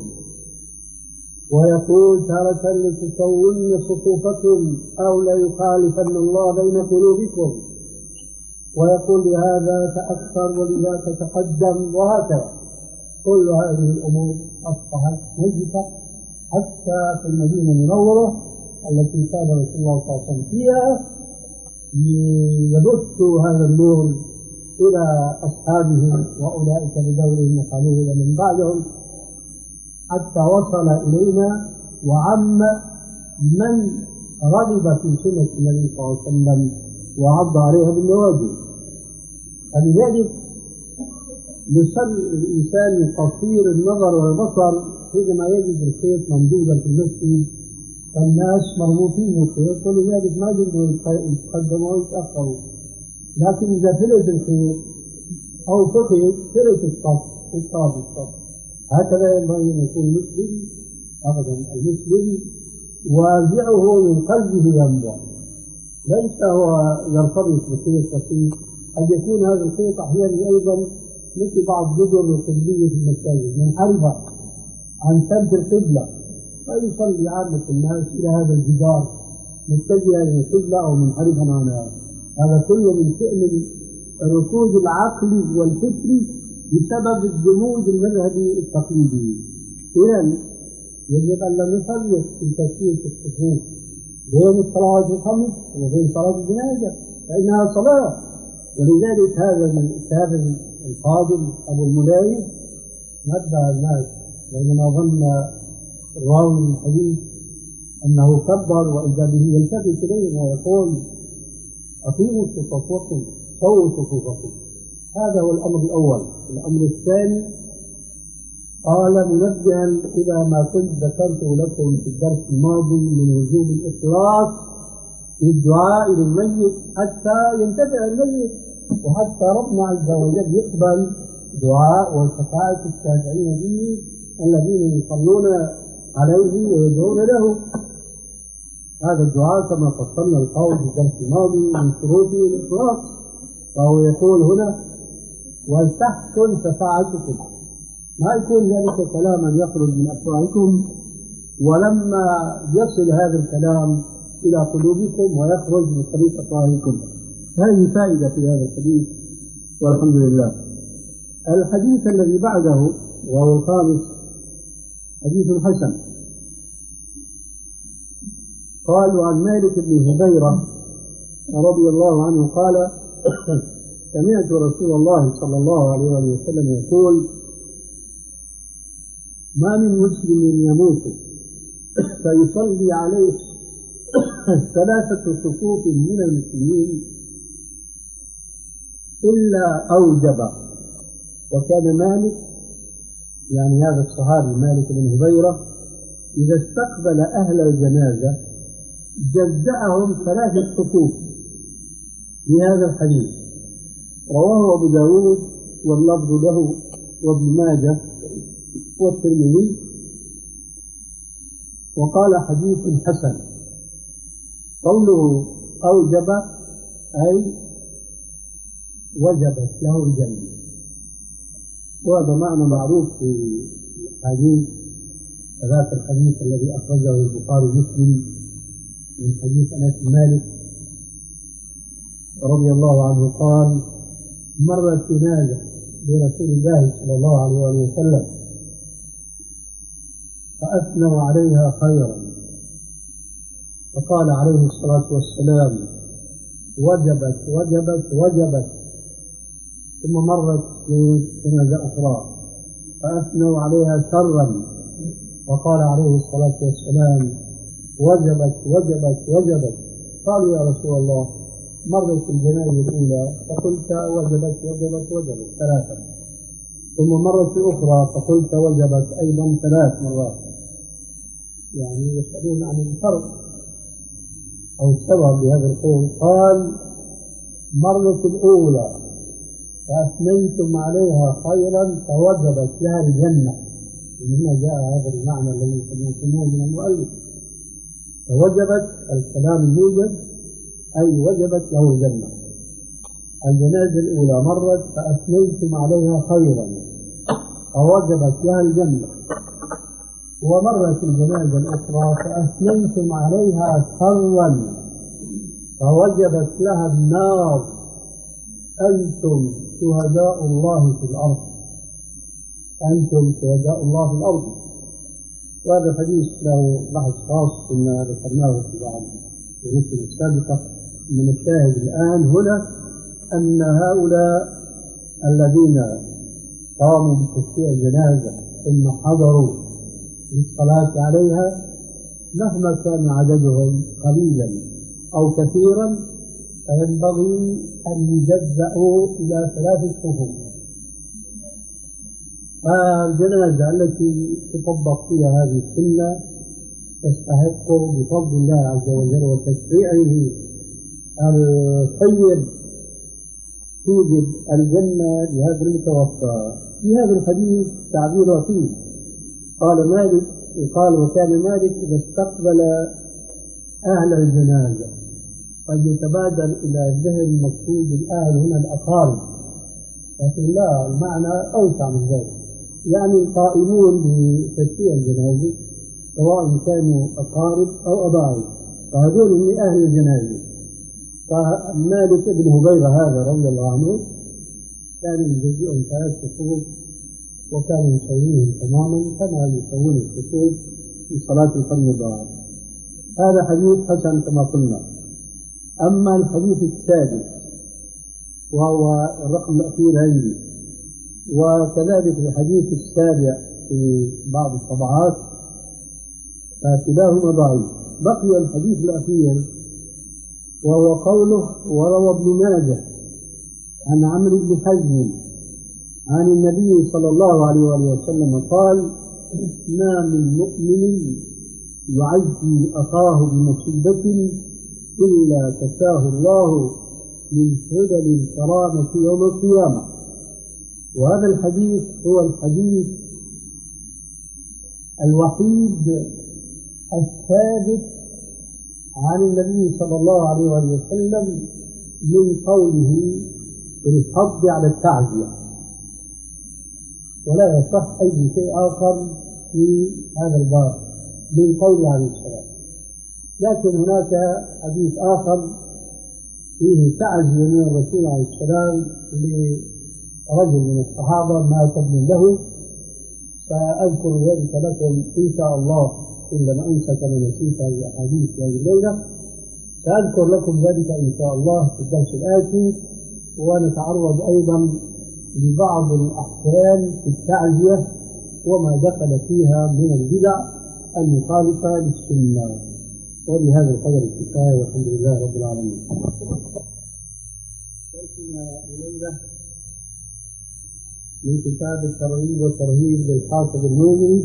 [SPEAKER 1] ويقول تارة لتسوون صفوفكم أو لا يخالفن الله بين قلوبكم، ويقول لهذا تأخر ولذاك تقدم، وهكذا. كل هذه الأمور أصبحت نجسة حتى في المدينة المنورة التي كان رسول الله صلى الله عليه وسلم فيها يبث هذا النور إلى أصحابه وأولئك بدورهم وقالوه ومن بعدهم، حتى وصل إلينا وعم من رغب في سنة النبي صلى الله عليه وسلم وعض عليها بالنواجذ. فلذلك يصل الإنسان قصير النظر والبصر حينما يجد الخيط ممدودا في المسجد فالناس مربوطين بالخيط ولذلك ما يقدروا يتقدموا ويتأخروا. لكن إذا فلت الخيط أو فقد فلت الصف وصاب الصف. هكذا ينبغي أن يكون المسلم أبدا. المسلم وازعه من قلبه ينبع، ليس هو يرتبط بخيط بسيط. قد يكون هذا الخيط أحيانا أيضا مثل بعض جدر القبلية في المساجد منحرفة عن سمت القبلة، فيصلي عامة الناس إلى هذا الجدار متجها إلى القبلة أو منحرفا عنها. هذا كله من شأن الركود العقلي والفكري بسبب الجمود المذهبي التقليدي. إذن يجب أن لا نفرق في تسوية الصفوف بين الصلوات الخمس وبين صلاة الجنازة، فإنها صلاة. ولذلك هذا هذا الفاضل أبو الملايين نبه الناس بينما ظن الراوي الحديث أنه كبر وإذا به يلتفت إليهم ويقول أقيموا صفوفكم سووا صفوفكم. هذا هو الأمر الأول. الأمر الثاني قال منبها إلى ما كنت ذكرته لكم في الدرس الماضي من وجوب الإخلاص في الدعاء للميت حتى ينتفع الميت وحتى ربنا عز وجل يقبل دعاء وشفاعة الشافعين به الذين يصلون عليه ويدعون له. هذا الدعاء كما فصلنا القول في الدرس الماضي من شروطه الإخلاص، فهو يقول هنا ولتحسن شفاعتكم، ما يكون ذلك كلاما يخرج من أفواهكم ولما يصل هذا الكلام إلى قلوبكم ويخرج من طريق أفواهكم. هذه فائدة في هذا الحديث والحمد لله. الحديث الذي بعده وهو الخامس حديث حسن. قالوا عن مالك بن هبيرة رضي الله عنه قال سمعت رسول الله صلى الله عليه وسلم يقول ما من مسلم يموت فيصلي عليه ثلاثة صفوف من المسلمين إلا أوجب. وكان مالك يعني هذا الصحابي مالك بن هبيرة إذا استقبل أهل الجنازة جزأهم ثلاثة صفوف بهذا الحديث. رواه أبو داود واللفظ له وابن ماجه والترمذي وقال حديث حسن. قوله أوجب أي وجبت له الجنة، وهذا معنى معروف في الحديث. ذاك الحديث الذي أخرجه البخاري ومسلم من حديث أنس بن مالك رضي الله عنه قال مرت جنازة برسول الله صلى الله عليه وسلم فأثنوا عليها خيرا فقال عليه الصلاة والسلام وجبت وجبت وجبت. ثم مرت جنازة أخرى فأثنوا عليها شرا وقال عليه الصلاة والسلام وجبت وجبت وجبت. قالوا يا رسول الله مرت الجنازة الأولى فقلت وجبت وجبت وجبت ثلاثة، ثم مرت الأخرى فقلت وجبت أيضا ثلاث مرات. يعني يسألون عن الفرق أو السبب لهذا القول. قال مرت الأولى فأثنيتم عليها خيرا فوجبت لها الجنة. هنا جاء هذا المعنى الذي سمعتموه من المؤلف. فوجبت الكلام الموجب أي وجبت له الجنة. الجنازة الأولى مرت فأثنيتم عليها خيرا فوجبت لها الجنة، ومرت الجنازة الأخرى فأثنيتم عليها شرا فوجبت لها النار. أنتم شهداء الله في الأرض، أنتم شهداء الله في الأرض. وهذا الحديث له بحث خاص كنا ذكرناه في بعض الرسل السابقة. من الشاهد الآن هنا أن هؤلاء الذين قاموا بتشييع الجنازة ثم حضروا للصلاة عليها مهما كان عددهم قليلا أو كثيرا فينبغي أن يجزأوا إلى ثلاث صفوف. الجنازة التي تطبق فيها هذه السنة تستحق بفضل الله عز وجل وتشريعه الخير توجب الجنة لهذا المتوفى. في هذا الحديث تعبير لطيف، قال مالك قال وكان مالك إذا استقبل أهل الجنازة قد يتبادر إلى الذهن المقصود الأهل هنا الأقارب، لكن لا، المعنى أوسع من ذلك، يعني القائمون بتشييع الجنازة سواء كانوا أقارب أو أباعد، فهذول من أهل الجنازة. فمالك بن هبيرة هذا رضي الله عنه كان يجزئهم ثلاث صفوف وكانوا يسويهم تماما كما يسوون الصفوف في صلاة الفريضة. هذا حديث حسن كما قلنا. أما الحديث السادس وهو الرقم الأخير عندي، وكذلك الحديث السابع في بعض الطبعات، فكلاهما ضعيف. بقي الحديث الأخير وهو قوله وروى ابن ماجه عن عمرو بن حزم عن النبي صلى الله عليه وسلم قال ما من مؤمن يعزي أخاه بمصيبة إلا كساه الله من حلل الكرامة يوم القيامة. وهذا الحديث هو الحديث الوحيد الثابت عن النبي صلى الله عليه وسلم من قوله بالحض على التعزية، ولا يصح أي شيء آخر في هذا الباب من قوله عليه السلام. لكن هناك حديث آخر فيه تعزية من الرسول عليه السلام لرجل من الصحابة مات ابن له، سأذكر ذلك لكم إن شاء الله عندما أنسى كما نسيت هذه الأحاديث هذه الليلة، سأذكر لكم ذلك إن شاء الله في الدرس الآتي. ونتعرض أيضا لبعض الأحكام في التعزية وما دخل فيها من البدع المخالفة للسنة. وبهذا القدر الكفاية والحمد لله رب العالمين. الليلة من كتاب الترغيب والترهيب للحافظ النووي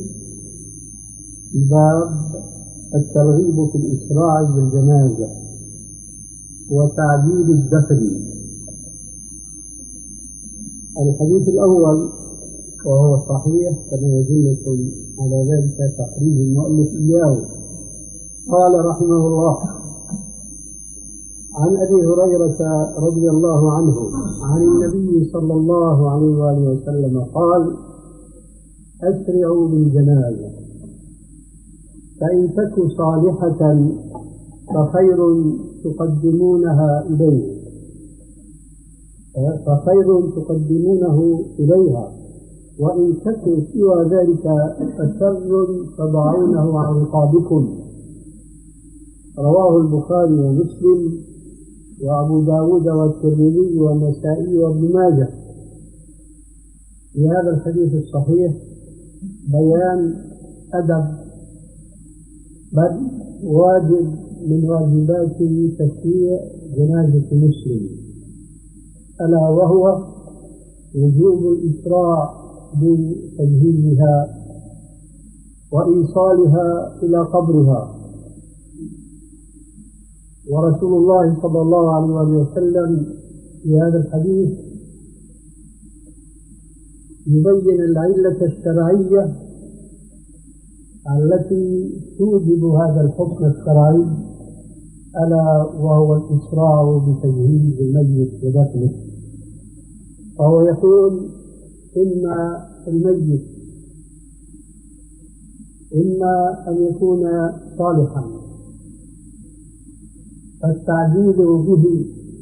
[SPEAKER 1] باب الترغيب في الإسراع بالجنازة وتعديل الدفن. الحديث الأول وهو صحيح كما يدلكم على ذلك تقريب المؤلف إياه. قال رحمه الله عن أبي هريرة رضي الله عنه عن النبي صلى الله عليه وآله وسلم قال أسرعوا بالجنازة فإن تك صالحة فخير تقدمونها إليه فخير تقدمونه إليها، وإن تك سوى ذلك فشر تضعونه عن رقابكم. رواه البخاري ومسلم وأبو داود والترمذي والنسائي وابن ماجه. في هذا الحديث الصحيح بيان أدب بل واجب من واجبات تشييع جنازة مسلم، ألا وهو وجوب الإسراع بتجهيزها وإيصالها إلى قبرها. ورسول الله صلى الله عليه وسلم في هذا الحديث يبين العلة الشرعية التي توجب هذا الحكم الشرعي، ألا وهو الإسراع بتجهيز الميت ودفنه. فهو يقول إن الميت إما أن يكون صالحا فالتعجيل به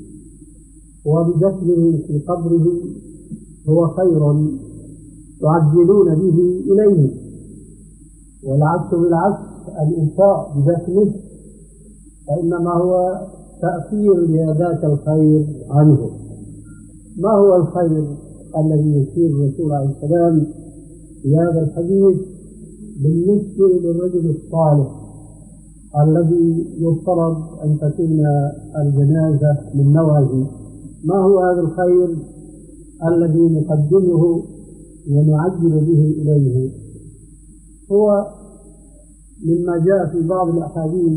[SPEAKER 1] وبدفنه في قبره هو خير تعجلون به إليه، والعكس بالعكس الإنفاق بدفنه فإنما هو تأخير لذاك الخير عنه. ما هو الخير الذي يشير الرسول عليه السلام في هذا الحديث بالنسبة للرجل الصالح الذي يفترض أن تكون الجنازة من نوعه؟ ما هو هذا الخير الذي نقدمه ونعجل به إليه هو مما جاء في بعض الأحاديث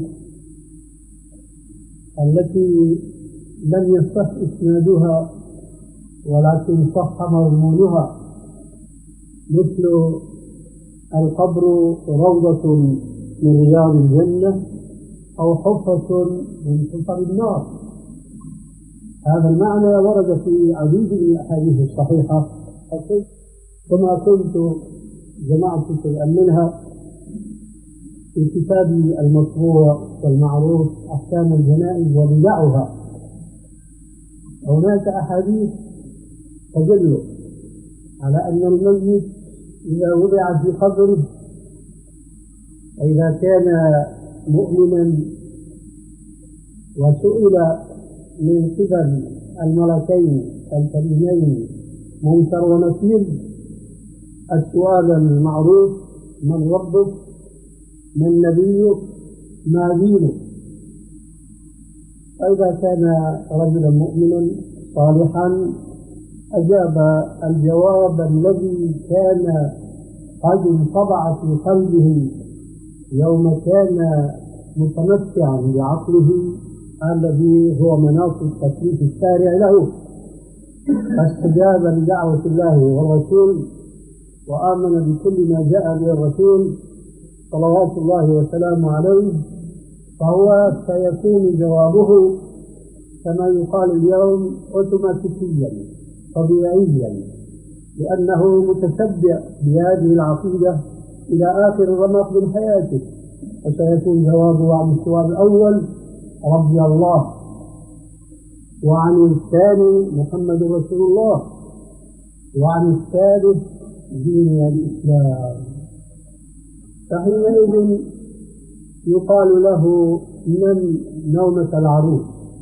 [SPEAKER 1] التي لم يصح إسنادها ولكن صح مضمونها، مثل القبر روضة من رياض الجنة أو حفرة من حفر النار. هذا المعنى ورد في عديد من الأحاديث الصحيحة، كما كنت جمعت شيئا منها في كتابي المطبوع والمعروف أحكام الجنائز وبدعها. هناك أحاديث تدل على أن الميت إذا وضع في قبره إذا كان مؤمنا وسئل من قبل الملكين الكريمين منكر ونكير السؤال المعروف: من ربك؟ من نبيك؟ ما دينك؟ فإذا كان رجلا مؤمنا صالحا أجاب الجواب الذي كان قد انطبع في قلبه يوم كان متمتعا بعقله الذي هو مناط التكليف الشارع له، فاستجاب لدعوة الله والرسول وآمن بكل ما جاء به الرسول صلوات الله وسلامه عليه، فهو سيكون جوابه كما يقال اليوم أوتوماتيكيا طبيعيا، لأنه متشبع بهذه العقيدة إلى آخر رمق من حياته، فسيكون جوابه عن السؤال الأول: ربي الله، وعن الثاني محمد رسول الله، وعن الثالث دين الإسلام. فحينئذ يقال له: نم نومة العروس،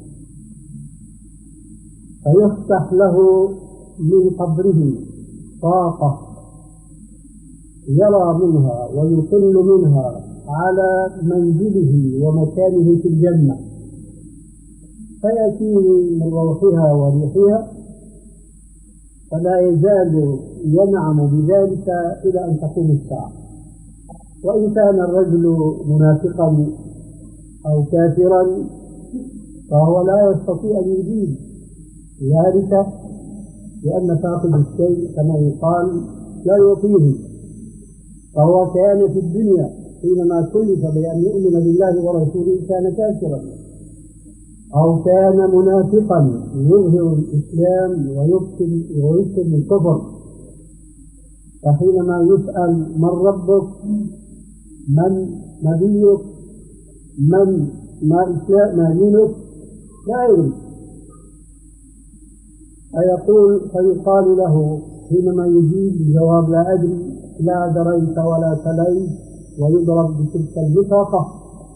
[SPEAKER 1] فيفتح له من قبره طاقة يرى منها ويطل منها على منزله ومكانه في الجنة، فيأتيه من روحها وريحها، فلا يزال ينعم بذلك إلى أن تقوم الساعة. وإن كان الرجل منافقا أو كافرا فهو لا يستطيع أن يجيب ذلك، لأن فاقد الشيء كما يقال لا يعطيه، فهو كان في الدنيا حينما كلف بأن يؤمن بالله ورسوله كان كافرا، أو كان منافقا يظهر الإسلام ويبطل الكفر، فحينما يسأل: من ربك؟ من نبيك؟ من ما إسلام ما دينك؟ لا يدري، فيقول فيقال له حينما يجيب الجواب: لا أدري، لا دريت ولا تليت، ويضرب بتلك البطاقة،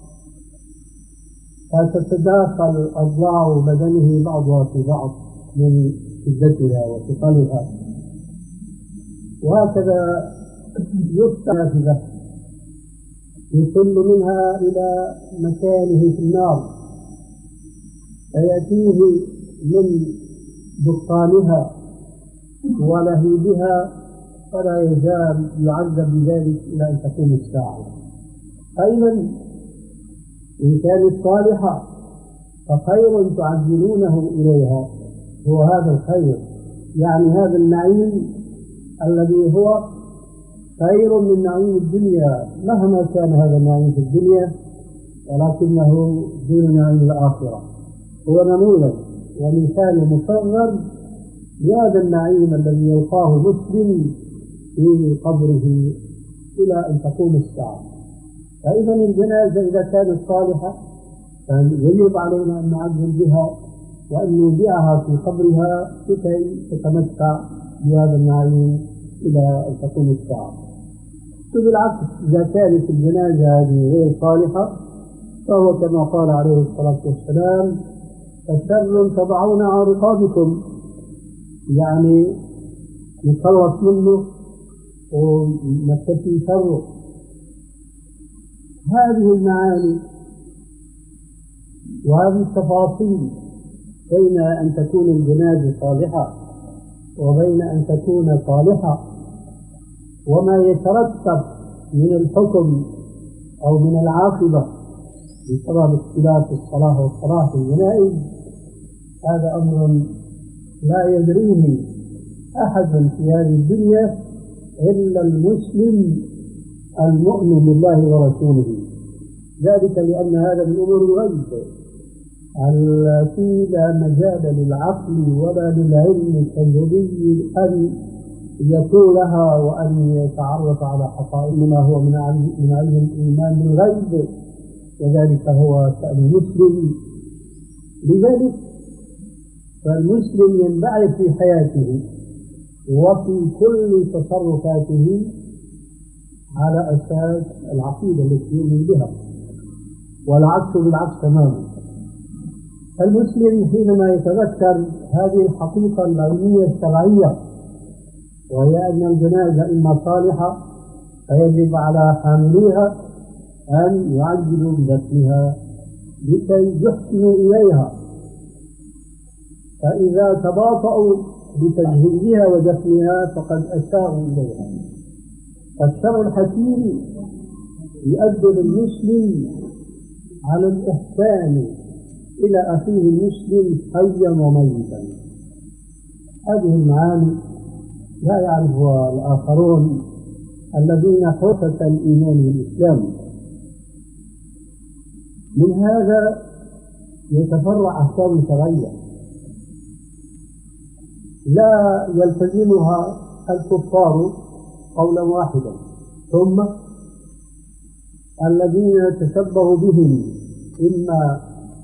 [SPEAKER 1] فتتداخل أضلاع بدنه بعضها في بعض من شدتها وثقلها، وهكذا يفتح نافذة يصل منها إلى مكانه في النار، فيأتيه من دخانها ولهيبها، فلا يزال يعذب بذلك إلى أن تقوم الساعة. أيضا إن كانت صالحة فخير تعجلونه إليها، هو هذا الخير، يعني هذا النعيم الذي هو خير من نعيم الدنيا مهما كان هذا النعيم في الدنيا، ولكنه دون نعيم الآخرة. هو نموذج ومثال مصغر لهذا النعيم الذي يلقاه مسلم في قبره إلى أن تقوم الساعة. فإذا الجنازة إذا كانت صالحة فيجب علينا أن نعجل بها وأن نودعها في قبرها لكي تتمتع بهذا النعيم إلى أن تقوم الساعة. بالعكس إذا كانت الجنازة هذه غير صالحة فهو كما قال عليه الصلاة والسلام: فشر تضعون عن رقابكم، يعني نخلص منه ونكتفي شره. هذه المعاني وهذه التفاصيل بين أن تكون الجنازة صالحة وبين أن تكون صالحة وما يترتب من الحكم أو من العاقبة بسبب اختلاف الصلاة والصلاة في الجنائز، هذا أمر لا يدريه أحد في هذه الدنيا إلا المسلم المؤمن بالله ورسوله، ذلك لأن هذا من أمور الغيب التي لا مجال للعقل ولا للعلم التجريبي أن يقولها وأن يتعرف على حقائق ما هو من علم الإيمان بالغيب، وذلك هو شأن المسلم. لذلك فالمسلم ينبعث في حياته وفي كل تصرفاته على أساس العقيدة التي يؤمن بها، والعكس بالعكس تماما. المسلم حينما يتذكر هذه الحقيقة العلمية الشرعية، وهي أن الجنازة إما صالحة فيجب على حامليها أن يعجلوا بدفنها لكي يحسنوا إليها، فإذا تباطؤوا بتجهيزها ودفنها فقد أساءوا إليها. فالشرع الحكيم يؤدب المسلم على الإحسان إلى أخيه المسلم حيا وميتا. هذه المعاني لا يعرفها الآخرون الذين حرفة الإيمان بالإسلام. من هذا يتفرع أحكام شرعية لا يلتزمها الكفار قولا واحدا، ثم الذين تشبهوا بهم إما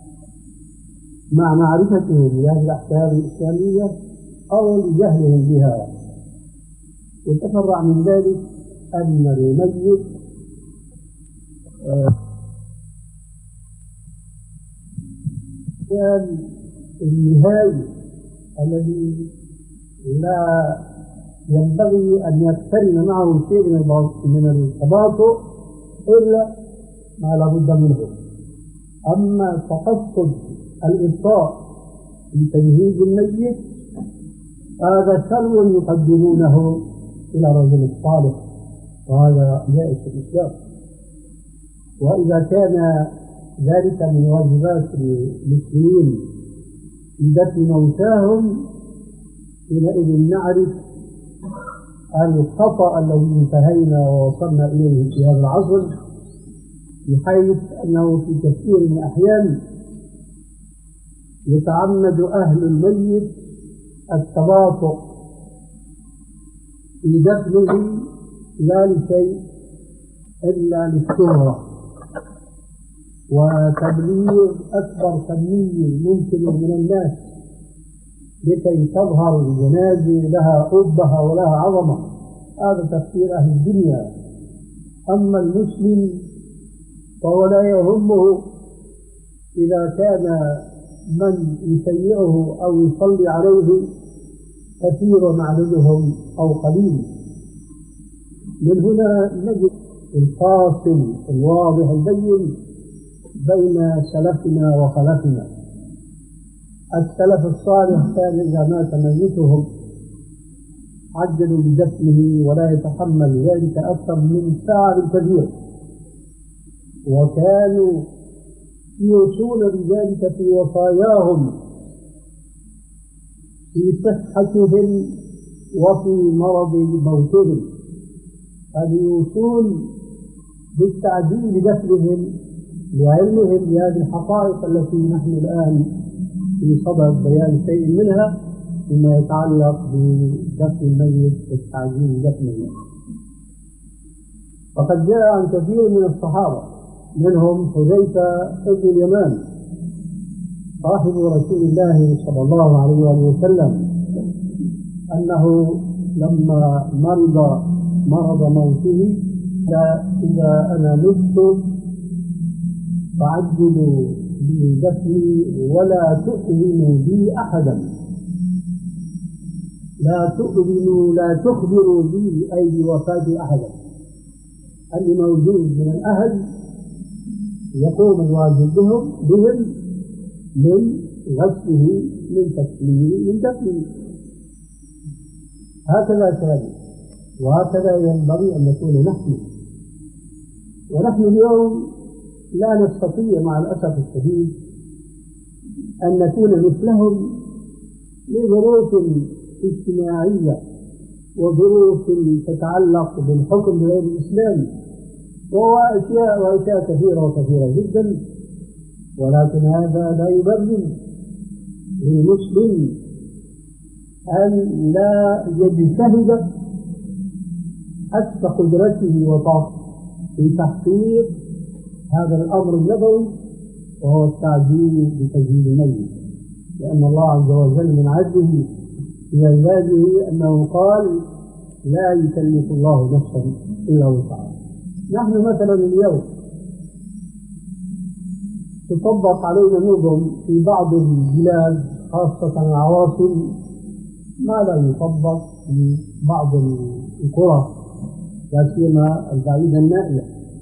[SPEAKER 1] مع معرفتهم بهذه الأحكام الإسلامية أو لجهلهم بها. يتفرع من ذلك أن الميت كان النهائي الذي لا ينبغي أن يقترن معه شيء من التباطؤ إلا ما لا بد منه. أما تقصد الإبطاء في تجهيز الميت هذا شر يقدمونه إلى رجل الصالح، وهذا جائز في الإسلام. وإذا كان ذلك من واجبات المسلمين في دفن موتاهم حينئذ نعرف الخطأ الذي انتهينا ووصلنا إليه في هذا العصر، بحيث أنه في كثير من الأحيان يتعمد أهل الميت التباطؤ في دفنه لا لشيء إلا للشهرة وتبليغ أكبر كمية ممكن من الناس لكي تظهر الجنازة لها قبها ولها عظمة. هذا تفسير أهل الدنيا. أما المسلم فهو لا يهمه إذا كان من يسيئه أو يصلي عليه كثير عددهم أو قليل. من هنا نجد الفاصل الواضح البين بين سلفنا وخلفنا. السلف الصالح كان إذا مات ميتهم عجلوا بدفنه ولا يتحمل ذلك أكثر من ساعة كبيرة، وكانوا يوصون بذلك في وصاياهم في صحتهم وفي مرض موتهم، أن يوصون بالتعجيل بدفنهم لعلمهم بهذه الحقائق التي نحن الآن في صدد بيان شيء منها فيما يتعلق بدفن الميت والتعجيل بدفنه. فقد جاء عن كثير من الصحابة منهم حذيفة بن اليمان صاحب رسول الله صلى الله عليه وسلم أنه لما مرض مرض موته إذا أنا مت فعجلوا بدفني ولا تؤذنوا بي أحدا، لا تؤذنوا لا تخبروا بي أي بوفاة أحدا، اللي موجود من الأهل يقوم الواجب بهم بهم من غسله من تكفينه من دفنه. هكذا كان. وهكذا ينبغي أن نكون نحن. ونحن اليوم لا نستطيع مع الأسف الشديد أن نكون مثلهم لظروف اجتماعية وظروف تتعلق بالحكم بغير الإسلام وأشياء وأشياء كثيرة وكثيرة جدا. ولكن هذا لا يبرر للمسلم أن لا يجتهد حسب قدرته وطاقته في تحقيق هذا الأمر النبوي، وهو التعجيل بتجهيز الميت، لأن الله عز وجل من عدله في عباده أنه قال لا يكلف الله نفسا إلا وسعها. نحن مثلا اليوم تطبق علينا نظم في بعض البلاد خاصة العواصم ما لا يطبق في بعض القرى لا سيما البعيدة النائية.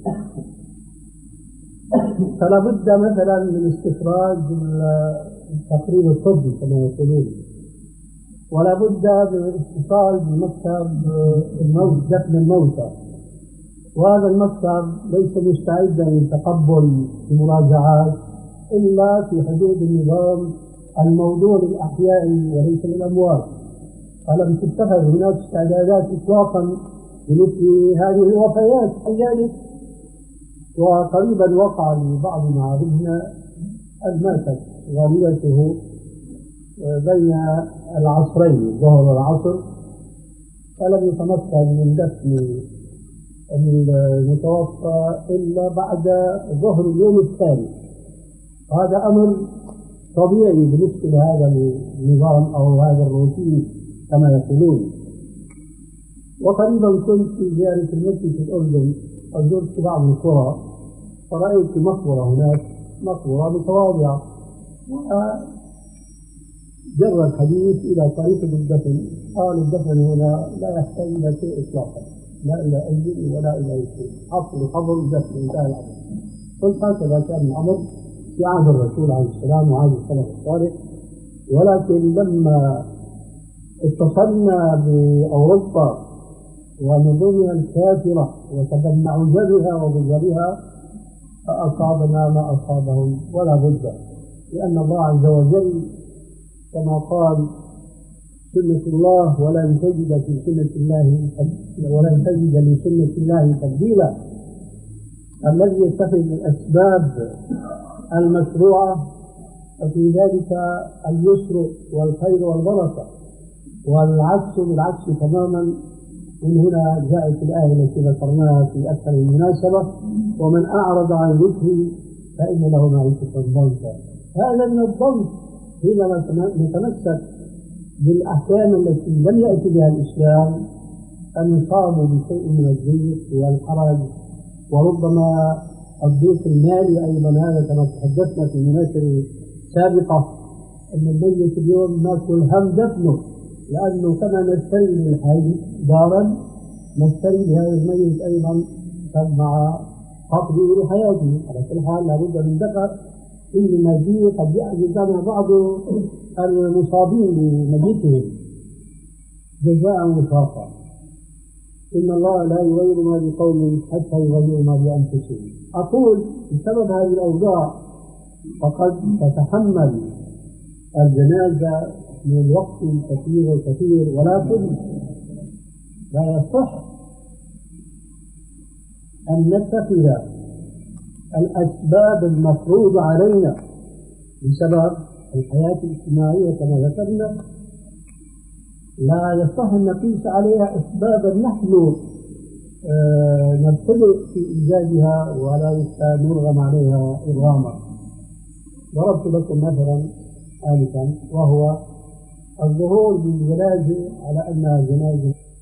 [SPEAKER 1] فلا بد مثلا من استخراج التقرير الطبي كما يقولون، ولا بد من الاتصال بمكتب الموت دفن الموتى، وهذا المكتب ليس مستعدا لتقبل المراجعات إلا في حدود النظام الموضوع للأحياء وليس للأموات. فلم تتخذ هناك استعدادات إطلاقا بمثل هذه الوفيات حيالك. وقريبا وقع لبعض معارضنا الماتت غالبته بين العصرين الظهر والعصر، فلم يتمكن من دفن المتوفى إلا بعد ظهر اليوم الثاني. هذا أمر طبيعي بالنسبة لهذا النظام أو هذا الروتين كما يقولون. وقريبا كنت في زيارة المسجد في الأردن وزرت بعض القرى فرأيت مقبرة هناك، مقبرة متواضعة، وجر الحديث إلى طريقة الدفن. قال الدفن هنا لا يحتاج إلى شيء إطلاقا، لا إلى أجل ولا إلى شيء، حصل قبر الدفن انتهى الأمر. قلت هكذا كان الأمر في عهد الرسول عليه السلام وعهد السلف الصالح. ولكن لما اتصلنا بأوروبا ونظامها الكافرة وتبنعجبها وبذلها فأصابنا ما أصابهم، ولا بد، لأن الله عز وجل كما قال سنة الله ولن تجد في سنة الله ولن تجد لسنة الله تبديلا. الذي يتخذ الأسباب المشروعة ففي ذلك اليسر والخير والبركة، والعكس بالعكس تماما. من هنا جاءت الآية التي ذكرناها في أكثر من مناسبة: ومن أعرض عن ذكري فإن له معيشة ضنكا. هذا من الضنك حينما نتمسك بالأحكام التي لم يأتي بها الإسلام، أن نصاب بشيء من الضيق والحرج، وربما الضيق المالي أيضا. هذا كما تحدثنا في مناسبة سابقة أن الميت اليوم ناكل هم دفنه، لأنه كما نشتري للحي دارا نشتري لهذا الميت أيضا مع فقده لحياته. على كل حال لابد من ذكر إن المجيء قد يعجز عن بعض المصابين بمجيئهم جزاء وفاقا. إن الله لا يغير ما بقوم حتى يغيروا ما بأنفسهم. أقول بسبب هذه الأوضاع فقد تتحمل الجنازة من الوقت كثير وكثير، ولكن لا يصح أن نتخذ الأسباب المفروضة علينا بسبب الحياة الاجتماعية كما ذكرنا، لا يصح أن نقيس عليها أسبابا نحن آه نبتدئ في إيجادها ولا نرغم عليها إرغاما. ضربت لكم مثلا آنفا وهو الظهور بالجنازة على أنها جنازة